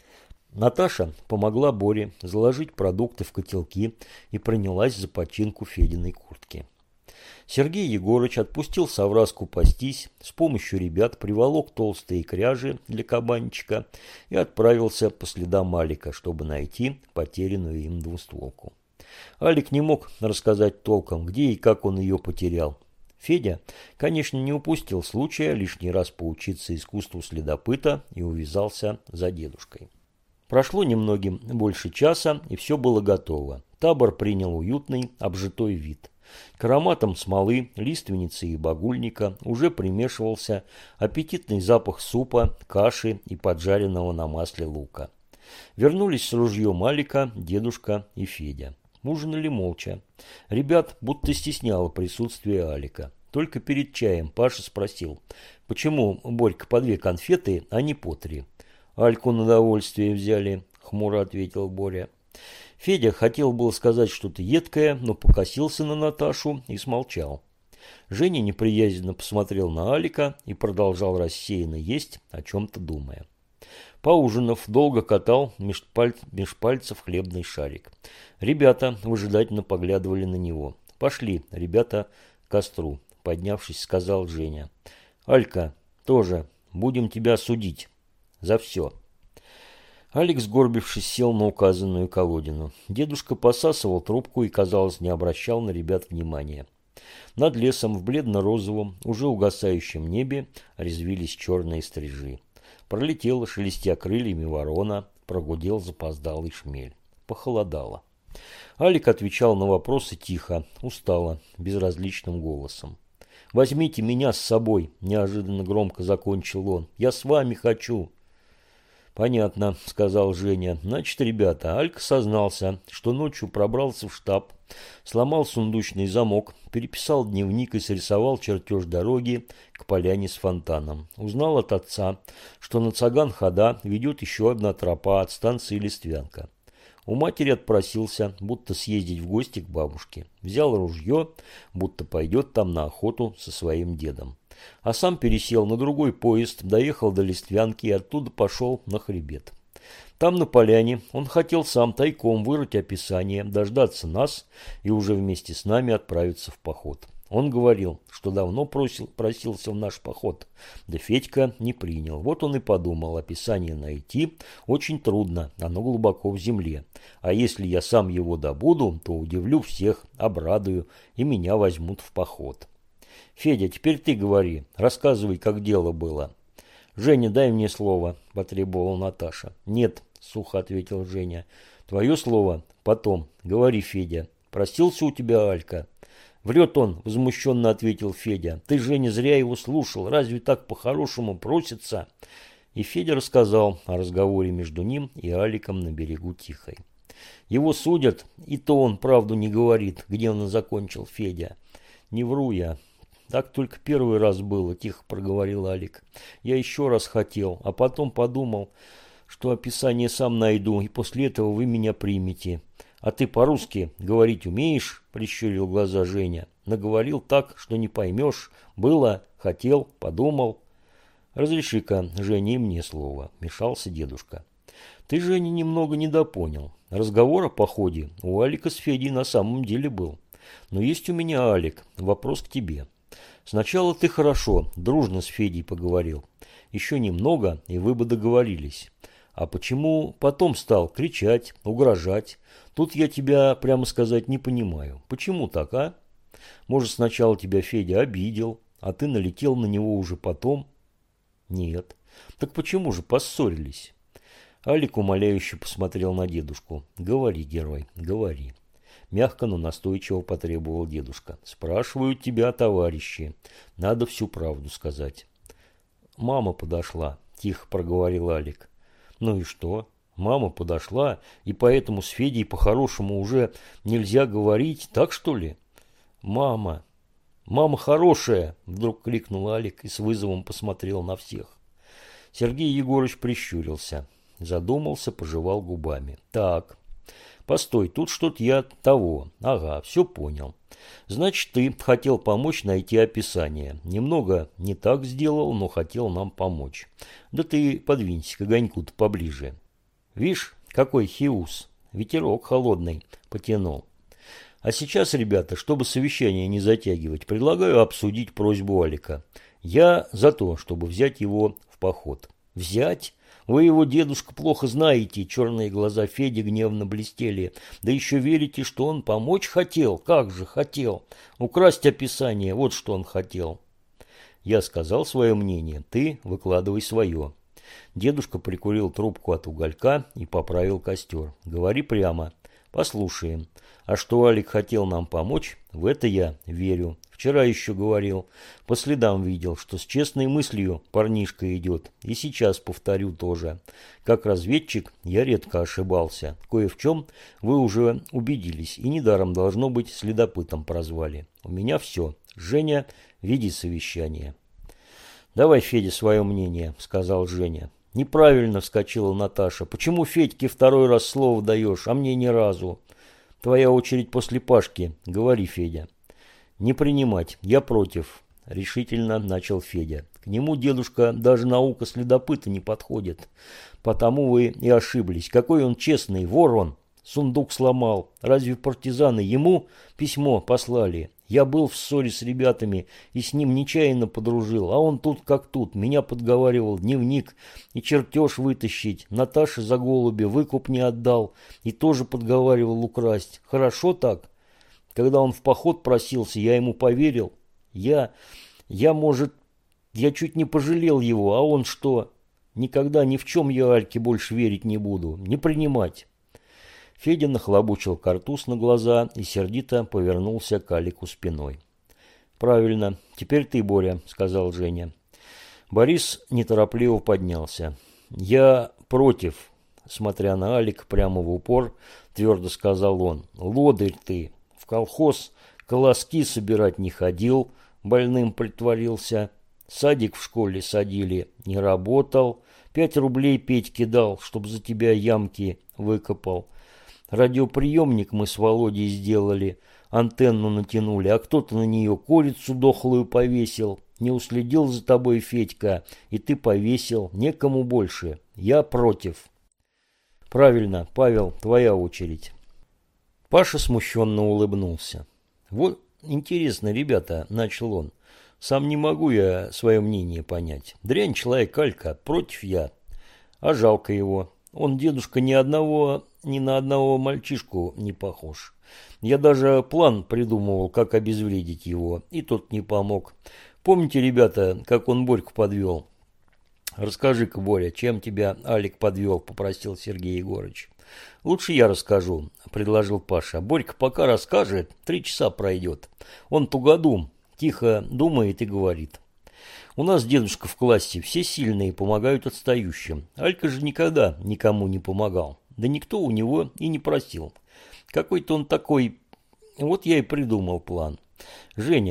Наташа помогла Боре заложить продукты в котелки и принялась за починку Фединой куртки. Сергей Егорыч отпустил совраску пастись, с помощью ребят приволок толстые кряжи для кабанчика и отправился по следам Алика, чтобы найти потерянную им двустволку. Алик не мог рассказать толком, где и как он ее потерял. Федя, конечно, не упустил случая лишний раз поучиться искусству следопыта и увязался за дедушкой. Прошло немногим больше часа, и все было готово. Табор принял уютный, обжитой вид. К ароматам смолы, лиственницы и багульника уже примешивался аппетитный запах супа, каши и поджаренного на масле лука. Вернулись с ружьем Алика, дедушка и Федя. Ужинали молча. Ребят будто стесняло присутствие Алика. Только перед чаем Паша спросил, почему Борька по 2 конфеты, а не по 3. «Альку на довольствие взяли», — хмуро ответил Боря. Федя хотел было сказать что-то едкое, но покосился на Наташу и смолчал. Женя неприязненно посмотрел на Алика и продолжал рассеянно есть, о чем-то думая. Поужинав, долго катал меж пальцев хлебный шарик. Ребята выжидательно поглядывали на него. «Пошли, ребята, к костру», — поднявшись, сказал Женя. «Алька, тоже будем тебя судить за все». Алик, сгорбившись, сел на указанную колодину. Дедушка посасывал трубку и, казалось, не обращал на ребят внимания. Над лесом в бледно-розовом, уже угасающем небе резвились черные стрижи. Пролетела, шелестя крыльями, ворона, прогудел запоздалый шмель. Похолодало. Алик отвечал на вопросы тихо, устало, безразличным голосом. «Возьмите меня с собой», – неожиданно громко закончил он. «Я с вами хочу». «Понятно», – сказал Женя. «Значит, ребята, Алька сознался, что ночью пробрался в штаб, сломал сундучный замок, переписал дневник и срисовал чертеж дороги к поляне с фонтаном. Узнал от отца, что на Цаган-Хода ведет еще одна тропа от станции Листвянка. У матери отпросился, будто съездить в гости к бабушке. Взял ружье, будто пойдет там на охоту со своим дедом. А сам пересел на другой поезд, доехал до Листвянки и оттуда пошел на хребет. Там, на поляне, он хотел сам тайком вырыть описание, дождаться нас и уже вместе с нами отправиться в поход. Он говорил, что давно просился в наш поход, да Федька не принял. Вот он и подумал, описание найти очень трудно, оно глубоко в земле. А если я сам его добуду, то удивлю всех, обрадую, и меня возьмут в поход. Федя, теперь ты говори, рассказывай, как дело было». «Женя, дай мне слово», – потребовала Наташа. «Нет», – сухо ответил Женя. «Твое слово потом. Говори, Федя. Просился у тебя Алька?» «Врет он», – возмущенно ответил Федя. «Ты, Женя, зря его слушал. Разве так по-хорошему просится?» И Федя рассказал о разговоре между ним и Аликом на берегу Тихой. «Его судят, и то он правду не говорит», – гневно закончил Федя. «Не вру я. Так только первый раз было, тихо проговорил Алик. Я еще раз хотел, а потом подумал, что описание сам найду, и после этого вы меня примете. А ты по-русски говорить умеешь? Прищурил глаза Женя. Наговорил так, что не поймешь. Было, хотел, подумал. Разреши-ка, Женя, и мне слово, вмешался дедушка. Ты, Женя, немного недопонял. Разговор о походе у Алика с Федей на самом деле был. Но есть у меня, Алик, вопрос к тебе. Сначала ты хорошо, дружно с Федей поговорил. Еще немного, и вы бы договорились. А почему потом стал кричать, угрожать? Тут я тебя, прямо сказать, не понимаю. Почему так, а? Может, сначала тебя Федя обидел, а ты налетел на него уже потом? Нет. Так почему же поссорились? Алик умоляюще посмотрел на дедушку. Говори, герой, говори. Мягко, но настойчиво потребовал дедушка. Спрашивают тебя товарищи. Надо всю правду сказать. Мама подошла, тихо проговорил Алик. Ну и что? Мама подошла, и поэтому с Федей по-хорошему уже нельзя говорить, так что ли? Мама хорошая, вдруг крикнул Алик и с вызовом посмотрел на всех. Сергей Егорович прищурился, задумался, пожевал губами. Так, постой, тут что-то я того. Ага, все понял. Значит, ты хотел помочь найти описание. Немного не так сделал, но хотел нам помочь. Да ты подвинься к огоньку-то поближе. Вишь, какой хиус. Ветерок холодный потянул. А сейчас, ребята, чтобы совещание не затягивать, предлагаю обсудить просьбу Алика. Я за то, чтобы взять его в поход. Взять? Вы его, дедушка, плохо знаете. Черные глаза Феди гневно блестели. Да еще верите, что он помочь хотел? Как же хотел? Украсть описание, вот что он хотел. Я сказал свое мнение, ты выкладывай свое. Дедушка прикурил трубку от уголька и поправил костер. Говори прямо. Послушаем. А что Алик хотел нам помочь, в это я верю. Вчера еще говорил, по следам видел, что с честной мыслью парнишка идет. И сейчас повторю тоже. Как разведчик я редко ошибался. Кое в чем вы уже убедились, и недаром должно быть следопытом прозвали. У меня все. Женя, веди совещание. Давай, Федя, свое мнение, сказал Женя. Неправильно вскочила Наташа. Почему Федьке второй раз слово даешь, а мне ни разу? Твоя очередь после Пашки. Говори, Федя. Не принимать. Я против. Решительно начал Федя. К нему, дедушка, даже наука следопыта не подходит. Потому вы и ошиблись. Какой он честный, вор он. Сундук сломал. Разве партизаны ему письмо послали? Я был в ссоре с ребятами и с ним нечаянно подружил, а он тут как тут, меня подговаривал дневник и чертеж вытащить, Наташе за голубя выкуп не отдал и тоже подговаривал украсть. Хорошо так? Когда он в поход просился, я ему поверил. Я чуть не пожалел его, а он что? Никогда ни в чем я Альке больше верить не буду, не принимать. Федя нахлобучил картуз на глаза и сердито повернулся к Алику спиной. «Правильно. Теперь ты, Боря», — сказал Женя. Борис неторопливо поднялся. «Я против», — смотря на Алика прямо в упор, твердо сказал он. «Лодырь ты. В колхоз колоски собирать не ходил, больным притворился. Садик в школе садили, не работал. 5 рублей Петьке дал, чтоб за тебя ямки выкопал. Радиоприемник мы с Володей сделали, антенну натянули, а кто-то на нее курицу дохлую повесил. Не уследил за тобой, Федька, и ты повесил. Некому больше. Я против». «Правильно, Павел, твоя очередь». Паша смущенно улыбнулся. «Вот интересно, ребята», — начал он. «Сам не могу я свое мнение понять. Дрянь человек Алька, против я. А жалко его. Он, дедушка, ни на одного мальчишку не похож. Я даже план придумывал, как обезвредить его, и тот не помог. Помните, ребята, как он Борьку подвел?» «Расскажи-ка, Боря, чем тебя Алик подвел?» – попросил Сергей Егорович. «Лучше я расскажу», – предложил Паша. «Борька пока расскажет, 3 часа пройдет. Он тугодум, тихо думает и говорит. У нас, дедушка, в классе все сильные помогают отстающим. Алька же никогда никому не помогал. Да никто у него и не просил. Какой-то он такой. Вот я и придумал план. Женя,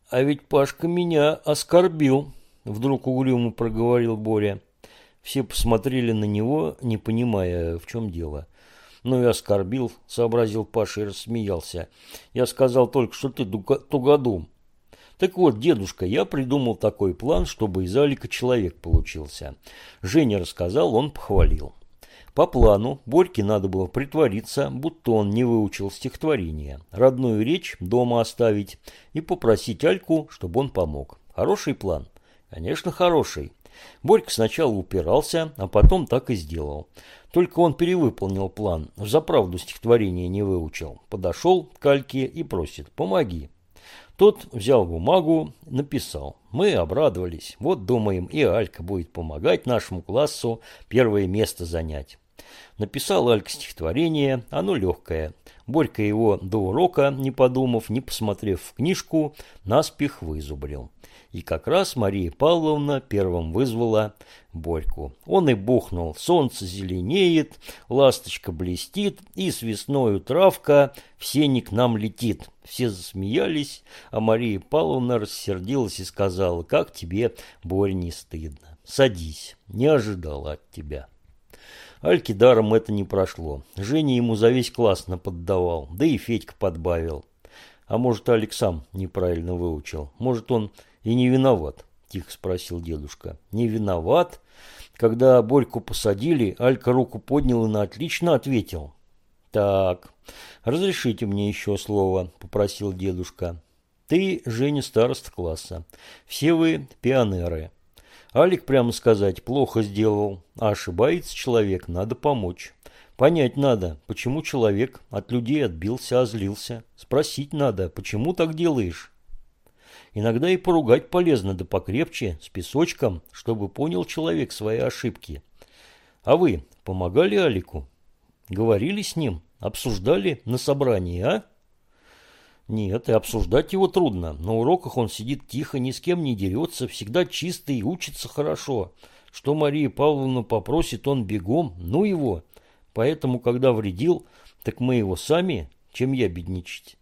А ведь Пашка меня оскорбил, вдруг угрюмо проговорил Боря. Все посмотрели на него, не понимая, в чем дело. Ну и оскорбил, сообразил Паша и рассмеялся. Я сказал только, что ты тугодум. Так вот, дедушка, я придумал такой план, чтобы из Алика человек получился. Женя рассказал, он похвалил. По плану Борьке надо было притвориться, будто он не выучил стихотворение, родную речь дома оставить и попросить Альку, чтобы он помог. Хороший план? Конечно, хороший. Борька сначала упирался, а потом так и сделал. Только он перевыполнил план, взаправду стихотворение не выучил. Подошел к Альке и просит: «Помоги». Тот взял бумагу, написал. Мы обрадовались. Вот, думаем, и Алька будет помогать нашему классу первое место занять. Написал Алька стихотворение, оно легкое. Борька его до урока, не подумав, не посмотрев в книжку, наспех вызубрил. И как раз Мария Павловна первым вызвала Борьку. Он и бухнул: солнце зеленеет, ласточка блестит, и с весною травка в сени к нам летит. Все засмеялись, а Мария Павловна рассердилась и сказала: как тебе, Борь, не стыдно? Садись, не ожидала от тебя. Альке даром это не прошло. Женя ему за весь класс наподдавал, да и Федька подбавил. А может, Алик сам неправильно выучил? Может, он и не виноват? Тихо спросил дедушка. Не виноват? Когда Борьку посадили, Алька руку поднял и на отлично ответил. Так, разрешите мне еще слово, попросил дедушка. Ты, Женя, староста класса. Все вы пионеры. Алик, прямо сказать, плохо сделал, а ошибается человек, надо помочь. Понять надо, почему человек от людей отбился, озлился. Спросить надо, почему так делаешь. Иногда и поругать полезно, да покрепче, с песочком, чтобы понял человек свои ошибки. А вы помогали Алику? Говорили с ним? Обсуждали на собрании, а? Нет, и обсуждать его трудно. На уроках он сидит тихо, ни с кем не дерется, всегда чистый и учится хорошо. Что Мария Павловна попросит, он бегом, ну его. Поэтому, когда вредил, так мы его сами, чем я бедничать.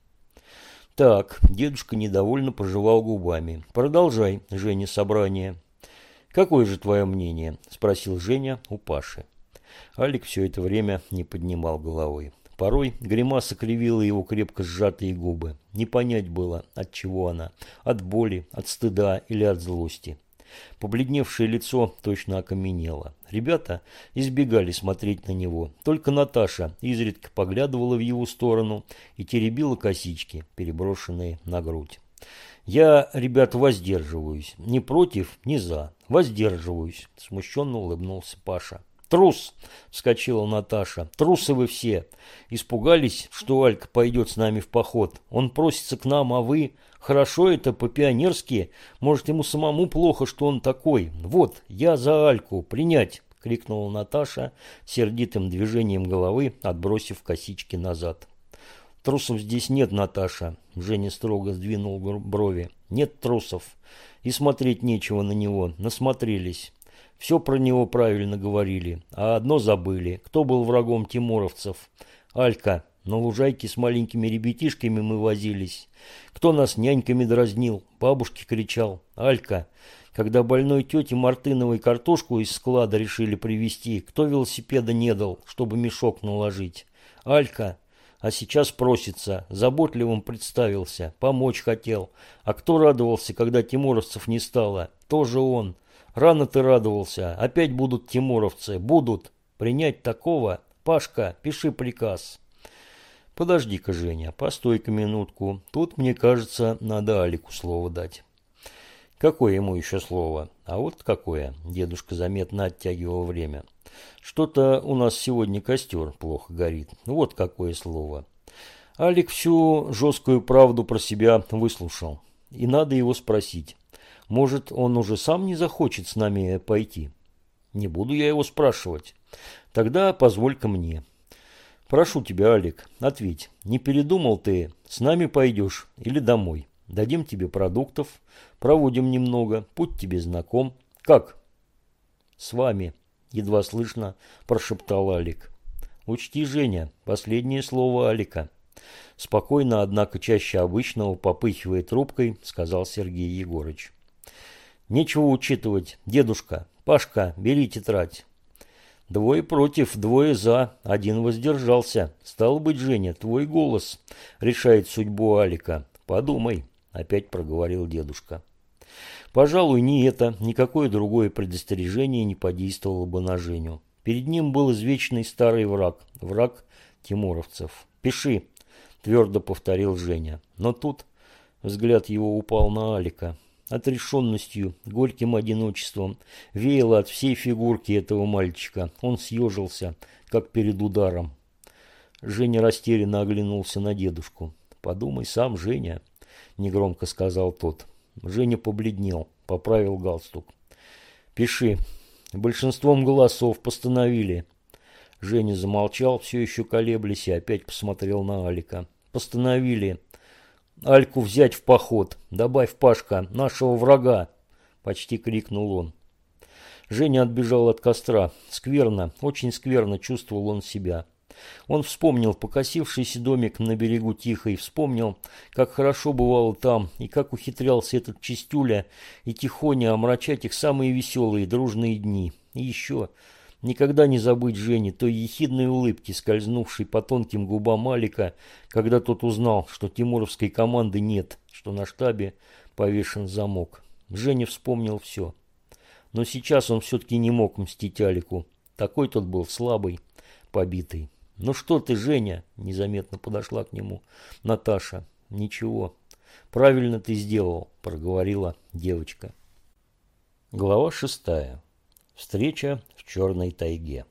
Так, дедушка недовольно пожевал губами. Продолжай, Женя, собрание. Какое же твое мнение? Спросил Женя у Паши. Алик все это время не поднимал головы. Порой гримаса кривила его крепко сжатые губы. Не понять было, от чего она. От боли, от стыда или от злости. Побледневшее лицо точно окаменело. Ребята избегали смотреть на него. Только Наташа изредка поглядывала в его сторону и теребила косички, переброшенные на грудь. «Я, ребят, воздерживаюсь. Ни против, ни за. Воздерживаюсь», – смущенно улыбнулся Паша. «Трус!» – вскочила Наташа. «Трусы вы все! Испугались, что Алька пойдет с нами в поход. Он просится к нам, а вы... Хорошо это, по-пионерски. Может, ему самому плохо, что он такой. Вот, я за Альку. Принять!» – крикнула Наташа, сердитым движением головы, отбросив косички назад. «Трусов здесь нет, Наташа!» – Женя строго сдвинул брови. «Нет трусов. И смотреть нечего на него. Насмотрелись. Все про него правильно говорили, а одно забыли. Кто был врагом тимуровцев? Алька. На лужайке с маленькими ребятишками мы возились. Кто нас няньками дразнил? Бабушке кричал. Алька. Когда больной тете Мартыновой картошку из склада решили привезти, кто велосипеда не дал, чтобы мешок наложить? Алька. А сейчас просится, заботливым представился, помочь хотел. А кто радовался, когда тимуровцев не стало? Тоже он. Рано ты радовался. Опять будут тимуровцы. Будут. Принять такого? Пашка, пиши приказ. Подожди-ка, Женя, постой-ка минутку. Тут, мне кажется, надо Алику слово дать. Какое ему еще слово? А вот какое. Дедушка заметно оттягивал время. Что-то у нас сегодня костер плохо горит. Вот какое слово. Алик всю жесткую правду про себя выслушал. И надо его спросить. Может, он уже сам не захочет с нами пойти? Не буду я его спрашивать. Тогда позволь-ка мне. Прошу тебя, Алик, ответь. Не передумал ты, с нами пойдешь или домой? Дадим тебе продуктов, проводим немного, путь тебе знаком. Как? С вами, едва слышно, прошептал Алик. Учти, Женя, последнее слово Алика. Спокойно, однако чаще обычного, попыхивая трубкой, сказал Сергей Егорыч. Нечего учитывать, дедушка. Пашка, бери тетрадь. 2 против, 2 за, 1 воздержался. Стало быть, Женя, твой голос решает судьбу Алика. Подумай, опять проговорил дедушка. Пожалуй, ни это, никакое другое предостережение не подействовало бы на Женю. Перед ним был извечный старый враг, враг тимуровцев. «Пиши», – твердо повторил Женя. Но тут взгляд его упал на Алика. Отрешенностью, горьким одиночеством веяло от всей фигурки этого мальчика. Он съежился, как перед ударом. Женя растерянно оглянулся на дедушку. «Подумай сам, Женя», – негромко сказал тот. Женя побледнел, поправил галстук. «Пиши. Большинством голосов постановили». Женя замолчал, все еще колеблясь, и опять посмотрел на Алика. «Постановили Альку взять в поход. Добавь, Пашка, нашего врага!» Почти крикнул он. Женя отбежал от костра. Скверно, очень скверно чувствовал он себя. Он вспомнил покосившийся домик на берегу Тихой, вспомнил, как хорошо бывало там, и как ухитрялся этот чистюля и тихоня омрачать их самые веселые дружные дни. И еще никогда не забыть Жене той ехидной улыбки, скользнувшей по тонким губам Алика, когда тот узнал, что тимуровской команды нет, что на штабе повешен замок. Женя вспомнил все. Но сейчас он все-таки не мог мстить Алику. Такой тот был слабый, побитый. «Ну что ты, Женя?» – незаметно подошла к нему Наташа. «Ничего. Правильно ты сделал», – проговорила девочка. Глава 6. Встреча в черной тайге.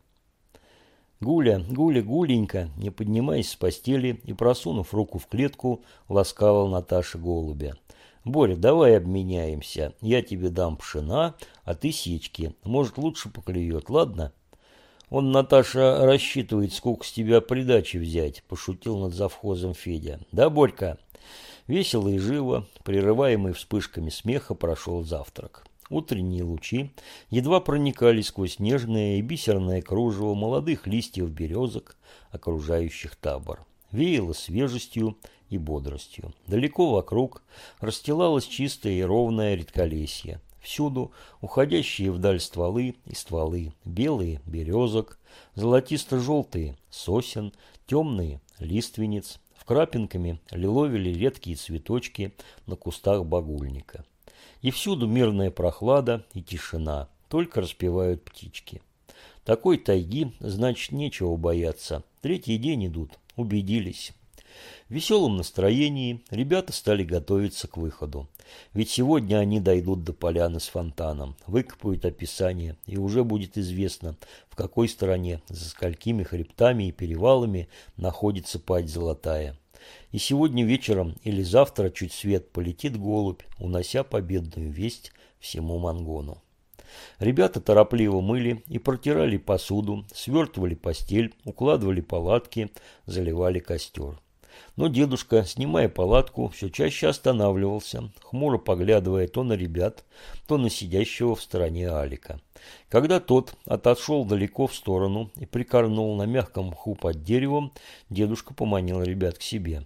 Гуленька, не поднимаясь с постели и просунув руку в клетку, ласкала Наташа голубя. «Боря, давай обменяемся. Я тебе дам пшена, а ты сечки. Может, лучше поклюет, ладно?» «Он, Наташа, рассчитывает, сколько с тебя придачи взять», – пошутил над завхозом Федя. «Да, Борька?» Весело и живо, прерываемый вспышками смеха, прошел завтрак. Утренние лучи едва проникали сквозь нежное и бисерное кружево молодых листьев березок, окружающих табор. Веяло свежестью и бодростью. Далеко вокруг расстилалось чистое и ровное редколесье. Всюду уходящие вдаль стволы и стволы, белые березок, золотисто-желтые сосен, темные лиственниц, вкрапинками лиловили редкие цветочки на кустах багульника. И всюду мирная прохлада и тишина, только распевают птички. Такой тайги, значит, нечего бояться. 3-й день идут, убедились. В веселом настроении ребята стали готовиться к выходу. Ведь сегодня они дойдут до поляны с фонтаном, выкопают описание, и уже будет известно, в какой стороне, за сколькими хребтами и перевалами находится падь золотая. И сегодня вечером или завтра чуть свет полетит голубь, унося победную весть всему Мангону. Ребята торопливо мыли и протирали посуду, свертывали постель, укладывали палатки, заливали костер. Но дедушка, снимая палатку, все чаще останавливался, хмуро поглядывая то на ребят, то на сидящего в стороне Алика. Когда тот отошел далеко в сторону и прикорнул на мягком мху под деревом, дедушка поманил ребят к себе.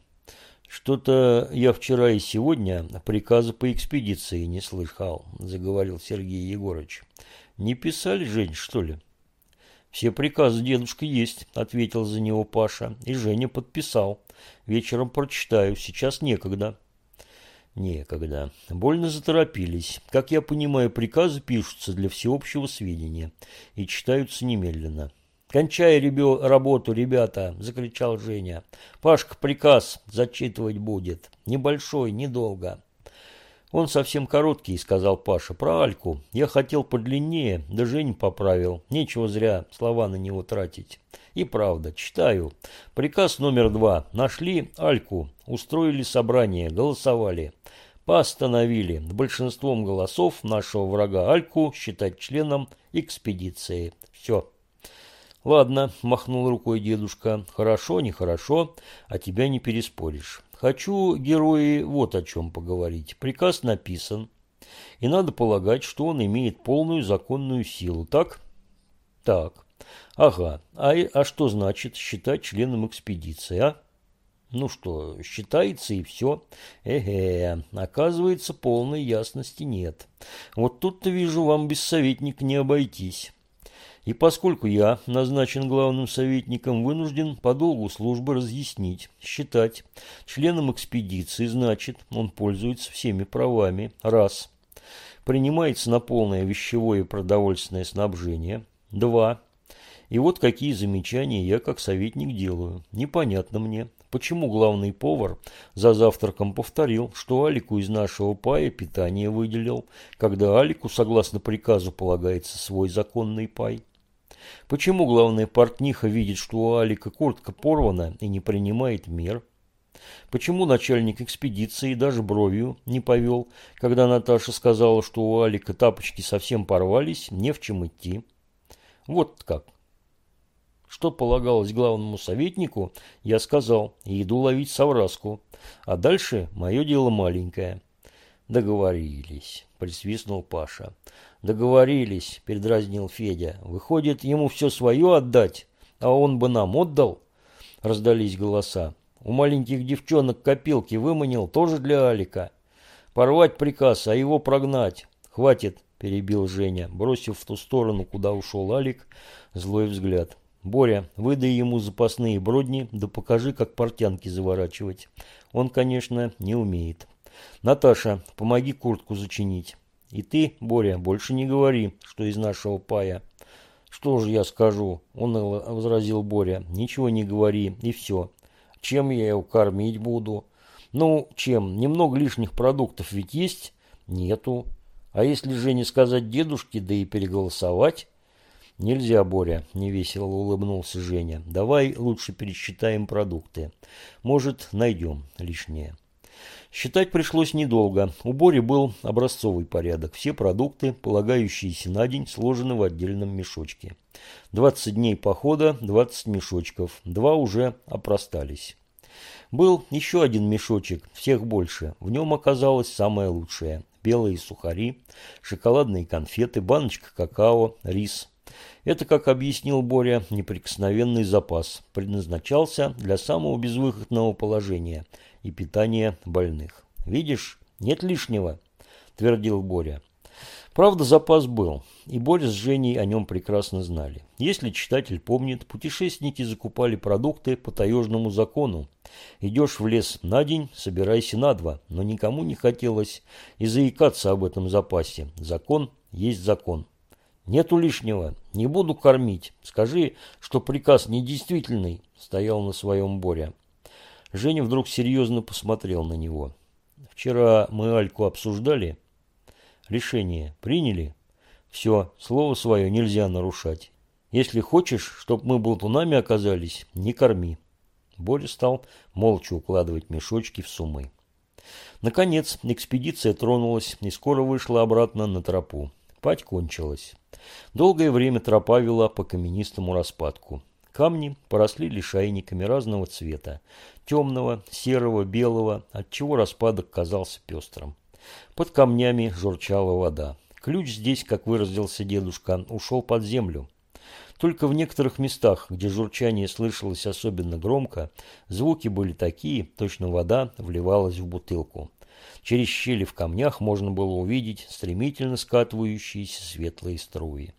«Что-то я вчера и сегодня приказа по экспедиции не слыхал», – заговорил Сергей Егорыч. «Не писали, Жень, что ли?» «Все приказы, дедушка, есть», – ответил за него Паша. «И Женя подписал. Вечером прочитаю, сейчас некогда». «Некогда. Больно заторопились. Как я понимаю, приказы пишутся для всеобщего сведения и читаются немедленно». «Кончай работу, ребята!» – закричал Женя. «Пашка приказ зачитывать будет. Небольшой, недолго». «Он совсем короткий», – сказал Паша. «Про Альку. Я хотел подлиннее, да Женя поправил. Нечего зря слова на него тратить». И правда, читаю. Приказ номер 2. Нашли Альку, устроили собрание, голосовали. Постановили большинством голосов нашего врага Альку считать членом экспедиции. Все. «Ладно», – махнул рукой дедушка, – «хорошо, нехорошо, а тебя не переспоришь. Хочу, герои, вот о чем поговорить. Приказ написан, и надо полагать, что он имеет полную законную силу, так?» «Так. Ага. А что значит считать членом экспедиции, а?» Ну что, считается и все. Оказывается, полной ясности нет. Вот тут-то, вижу, вам без советника не обойтись. И поскольку я назначен главным советником, вынужден по долгу службы разъяснить, считать. Членом экспедиции, значит, он пользуется всеми правами. Раз. Принимается на полное вещевое и продовольственное снабжение. Два. И вот какие замечания я как советник делаю. Непонятно мне, почему главный повар за завтраком повторил, что Алику из нашего пая питание выделил, когда Алику, согласно приказу, полагается свой законный пай. Почему главная портниха видит, что у Алика куртка порвана и не принимает мер? Почему начальник экспедиции даже бровью не повел, когда Наташа сказала, что у Алика тапочки совсем порвались, не в чем идти? Вот как. Что полагалось главному советнику, я сказал, и иду ловить совраску. А дальше мое дело маленькое. Договорились, присвистнул Паша. Договорились, передразнил Федя. Выходит, ему все свое отдать, а он бы нам отдал? Раздались голоса. У маленьких девчонок копилки выманил, тоже для Алика. Порвать приказ, а его прогнать. Хватит, перебил Женя, бросив в ту сторону, куда ушел Алик, злой взгляд. Боря, выдай ему запасные бродни, да покажи, как портянки заворачивать. Он, конечно, не умеет. Наташа, помоги куртку зачинить. И ты, Боря, больше не говори, что из нашего пая. Что же я скажу, уныло возразил Боря. Ничего не говори, и все. Чем я его кормить буду? Ну, чем? Немного лишних продуктов ведь есть? Нету. А если Жене сказать дедушке, да и переголосовать? Нельзя, Боря, невесело улыбнулся Женя. Давай лучше пересчитаем продукты. Может, найдем лишнее. Считать пришлось недолго. У Бори был образцовый порядок. Все продукты, полагающиеся на день, сложены в отдельном мешочке. 20 дней похода, 20 мешочков. 2 уже опростались. Был еще один мешочек, всех больше. В нем оказалось самое лучшее. Белые сухари, шоколадные конфеты, баночка какао, рис. Это, как объяснил Боря, неприкосновенный запас. Предназначался для самого безвыходного положения и питания больных. «Видишь, нет лишнего», – твердил Боря. Правда, запас был, и Боря с Женей о нем прекрасно знали. Если читатель помнит, путешественники закупали продукты по таежному закону. Идешь в лес на день, собирайся на 2, но никому не хотелось и заикаться об этом запасе. Закон есть закон. «Нету лишнего, не буду кормить. Скажи, что приказ недействительный», – стоял на своем Боря. Женя вдруг серьезно посмотрел на него. «Вчера мы Альку обсуждали. Решение приняли. Все, слово свое нельзя нарушать. Если хочешь, чтоб мы болтунами оказались, не корми». Боря стал молча укладывать мешочки в суммы. Наконец, экспедиция тронулась и скоро вышла обратно на тропу. Пать кончилась. Долгое время тропа вела по каменистому распадку. Камни поросли лишайниками разного цвета. Темного, серого, белого, отчего распадок казался пестрым. Под камнями журчала вода. Ключ здесь, как выразился дедушка, ушел под землю. Только в некоторых местах, где журчание слышалось особенно громко, звуки были такие, точно вода вливалась в бутылку. Через щели в камнях можно было увидеть стремительно скатывающиеся светлые струи.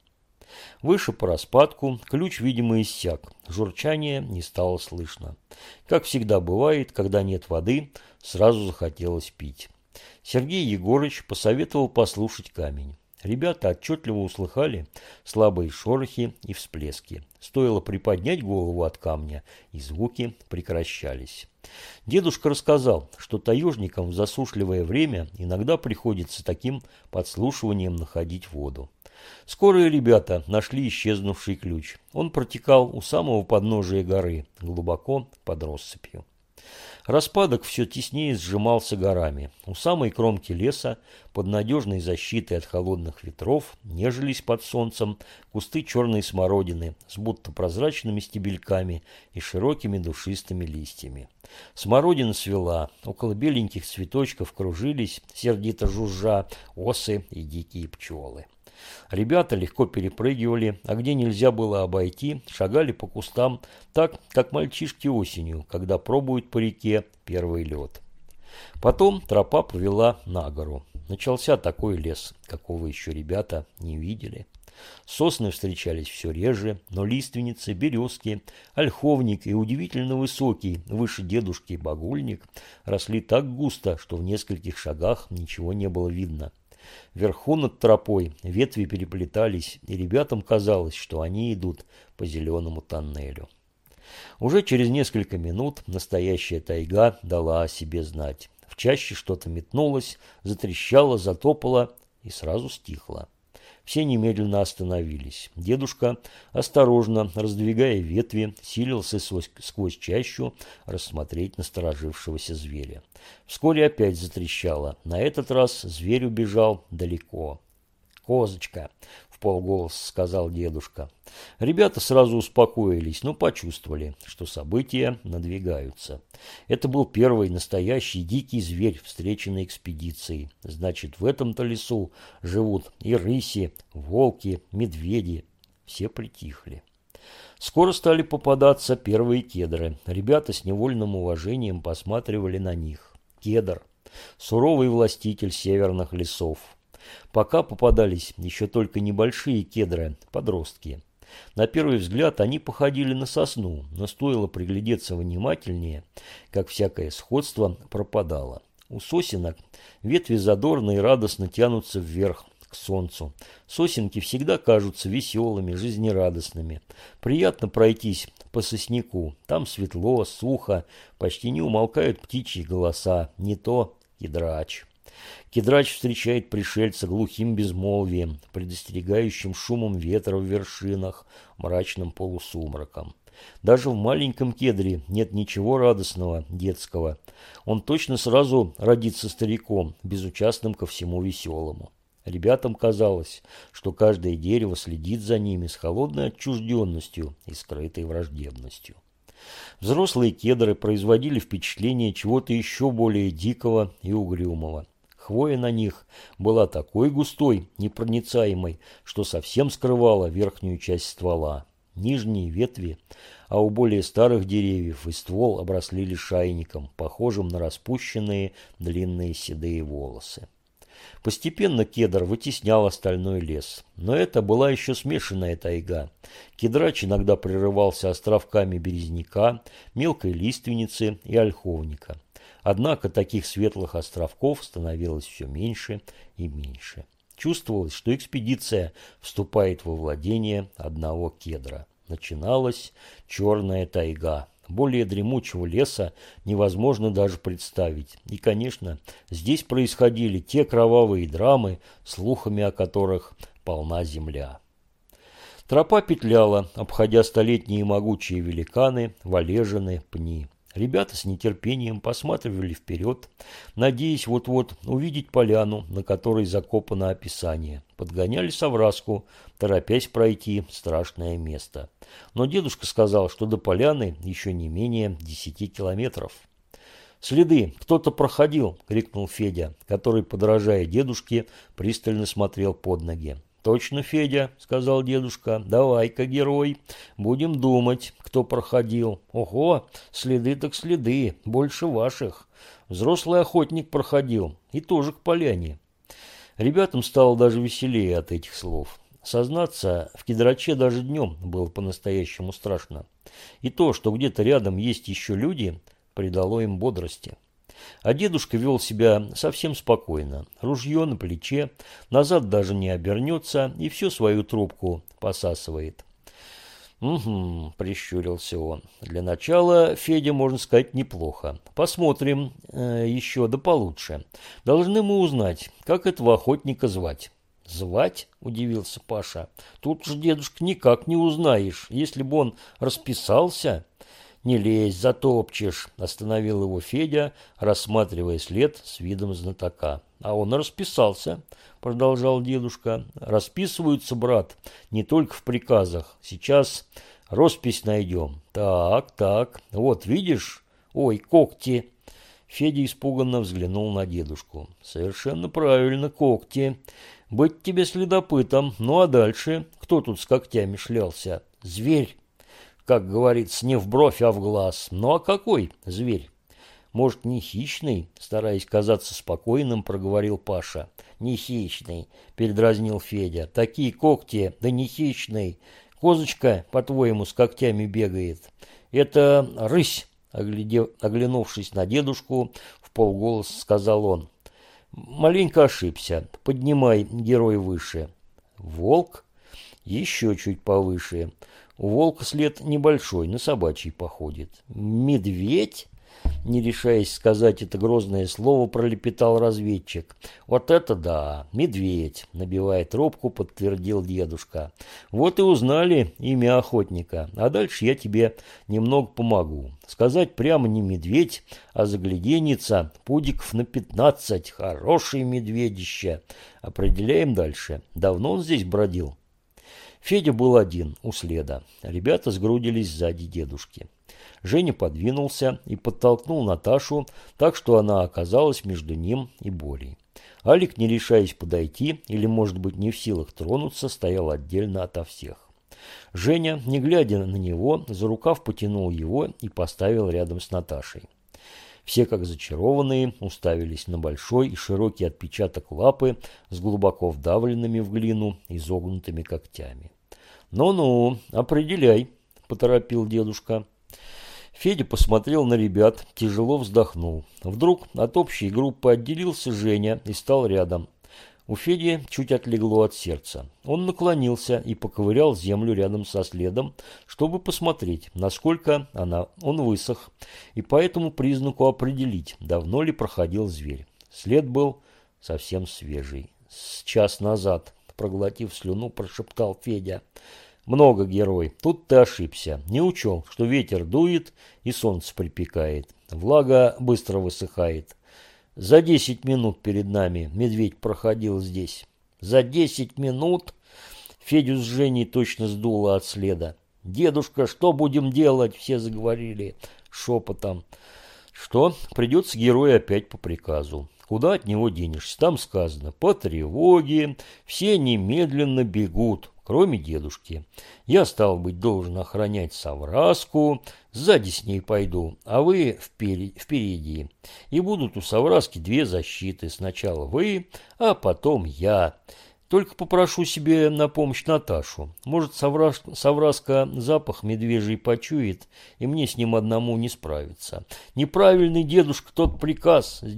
Выше по распадку ключ, видимо, иссяк. Журчание не стало слышно. Как всегда бывает, когда нет воды, сразу захотелось пить. Сергей Егорыч посоветовал послушать камень. Ребята отчетливо услыхали слабые шорохи и всплески. Стоило приподнять голову от камня, и звуки прекращались. Дедушка рассказал, что таежникам в засушливое время иногда приходится таким подслушиванием находить воду. Скоро ребята нашли исчезнувший ключ. Он протекал у самого подножия горы, глубоко под россыпью. Распадок все теснее сжимался горами. У самой кромки леса, под надежной защитой от холодных ветров, нежились под солнцем кусты черной смородины с будто прозрачными стебельками и широкими душистыми листьями. Смородина свела, около беленьких цветочков кружились, сердито жужжа, осы и дикие пчелы. Ребята легко перепрыгивали, а где нельзя было обойти, шагали по кустам так, как мальчишки осенью, когда пробуют по реке первый лед. Потом тропа повела на гору. Начался такой лес, какого еще ребята не видели. Сосны встречались все реже, но лиственницы, березки, ольховник и удивительно высокий, выше дедушки багульник росли так густо, что в нескольких шагах ничего не было видно. Вверху над тропой ветви переплетались, и ребятам казалось, что они идут по зеленому тоннелю. Уже через несколько минут настоящая тайга дала о себе знать. В чаще что-то метнулось, затрещало, затопало и сразу стихло. Все немедленно остановились. Дедушка, осторожно раздвигая ветви, силился сквозь чащу рассмотреть насторожившегося зверя. Вскоре опять затрещало. На этот раз зверь убежал далеко. «Козочка!» — вполголоса сказал дедушка. Ребята сразу успокоились, но почувствовали, что события надвигаются. Это был первый настоящий дикий зверь, встреченный экспедицией. Значит, в этом-то лесу живут и рыси, волки, медведи. Все притихли. Скоро стали попадаться первые кедры. Ребята с невольным уважением посматривали на них. Кедр – суровый властитель северных лесов. Пока попадались еще только небольшие кедры, подростки. На первый взгляд они походили на сосну, но стоило приглядеться внимательнее, как всякое сходство пропадало. У сосенок ветви задорно и радостно тянутся вверх, к солнцу. Сосенки всегда кажутся веселыми, жизнерадостными. Приятно пройтись по сосняку. Там светло, сухо, почти не умолкают птичьи голоса, не то кедрач. Кедрач встречает пришельца глухим безмолвием, предостерегающим шумом ветра в вершинах, мрачным полусумраком. Даже в маленьком кедре нет ничего радостного, детского. Он точно сразу родится стариком, безучастным ко всему веселому. Ребятам казалось, что каждое дерево следит за ними с холодной отчужденностью и скрытой враждебностью. Взрослые кедры производили впечатление чего-то еще более дикого и угрюмого. Хвоя на них была такой густой, непроницаемой, что совсем скрывала верхнюю часть ствола. Нижние ветви, а у более старых деревьев и ствол обросли лишайником, похожим на распущенные длинные седые волосы. Постепенно кедр вытеснял остальной лес, но это была еще смешанная тайга. Кедрач иногда прерывался островками березняка, мелкой лиственницы и ольховника. Однако таких светлых островков становилось все меньше и меньше. Чувствовалось, что экспедиция вступает во владение одного кедра. Начиналась черная тайга. Более дремучего леса невозможно даже представить. И, конечно, здесь происходили те кровавые драмы, слухами о которых полна земля. Тропа петляла, обходя столетние могучие великаны, валежины, пни. Ребята с нетерпением посматривали вперед, надеясь вот-вот увидеть поляну, на которой закопано описание. Подгоняли совраску, торопясь пройти страшное место. Но дедушка сказал, что до поляны еще не менее 10 километров. «Следы! Кто-то проходил!» – крикнул Федя, который, подражая дедушке, пристально смотрел под ноги. «Точно, Федя», — сказал дедушка, — «давай-ка, герой, будем думать, кто проходил. Ого, следы так следы, больше ваших. Взрослый охотник проходил, и тоже к поляне». Ребятам стало даже веселее от этих слов. Сознаться, в кедраче даже днем было по-настоящему страшно. И то, что где-то рядом есть еще люди, придало им бодрости. А дедушка вел себя совсем спокойно. Ружье на плече, назад даже не обернется и всю свою трубку посасывает. «Угу», – прищурился он. «Для начала, Федя, можно сказать, неплохо. Посмотрим еще да получше. Должны мы узнать, как этого охотника звать». «Звать?» – удивился Паша. «Тут же, дедушка, никак не узнаешь. Если бы он расписался...» «Не лезь, затопчешь», – остановил его Федя, рассматривая след с видом знатока. «А он расписался», – продолжал дедушка. «Расписываются, брат, не только в приказах. Сейчас роспись найдем. Так, вот видишь? Ой, когти. Федя испуганно взглянул на дедушку. «Совершенно правильно, когти. Быть тебе следопытом. Ну а дальше? Кто тут с когтями шлялся? Зверь. Как говорится, не в бровь, а в глаз. Ну а какой зверь? Может, не хищный?» Стараясь казаться спокойным, проговорил Паша. «Не хищный», передразнил Федя. «Такие когти, да не хищный. Козочка, по-твоему, с когтями бегает. Это рысь». Оглянувшись на дедушку, вполголоса сказал он. «Маленько ошибся. Поднимай, герой, выше». «Волк?» «Еще чуть повыше. У волка след небольшой, на собачий походит». «Медведь?» Не решаясь сказать это грозное слово, пролепетал разведчик. «Вот это да, медведь!» Набивая трубку, подтвердил дедушка. «Вот и узнали имя охотника. А дальше я тебе немного помогу. Сказать прямо не медведь, а загляденница, пудиков на 15. Хорошее медведище. Определяем дальше. Давно он здесь бродил?» Федя был один, у следа. Ребята сгрудились сзади дедушки. Женя подвинулся и подтолкнул Наташу, так что она оказалась между ним и Борей. Алик, не решаясь подойти, или, может быть, не в силах тронуться, стоял отдельно ото всех. Женя, не глядя на него, за рукав потянул его и поставил рядом с Наташей. Все, как зачарованные, уставились на большой и широкий отпечаток лапы с глубоко вдавленными в глину изогнутыми когтями. «Ну-ну, определяй», – поторопил дедушка. Федя посмотрел на ребят, тяжело вздохнул. Вдруг от общей группы отделился Женя и стал рядом. У Феди чуть отлегло от сердца. Он наклонился и поковырял землю рядом со следом, чтобы посмотреть, насколько он высох, и по этому признаку определить, давно ли проходил зверь. След был совсем свежий. «С час назад», проглотив слюну, прошептал Федя. «Много, герой. Тут ты ошибся. Не учел, что ветер дует и солнце припекает. Влага быстро высыхает. За 10 минут перед нами медведь проходил здесь». «За 10 минут?» Федю с Женей точно сдуло от следа. «Дедушка, что будем делать?» Все заговорили шепотом. «Что? Придется герою опять по приказу. Куда от него денешься? Там сказано: по тревоге все немедленно бегут, кроме дедушки. Я, стал быть, должен охранять Савраску, сзади с ней пойду, а вы впереди. И будут у Савраски 2 защиты. Сначала вы, а потом я. Только попрошу себе на помощь Наташу. Может, Савраска запах медвежий почует, и мне с ним одному не справиться. Неправильный, дедушка, тот приказ».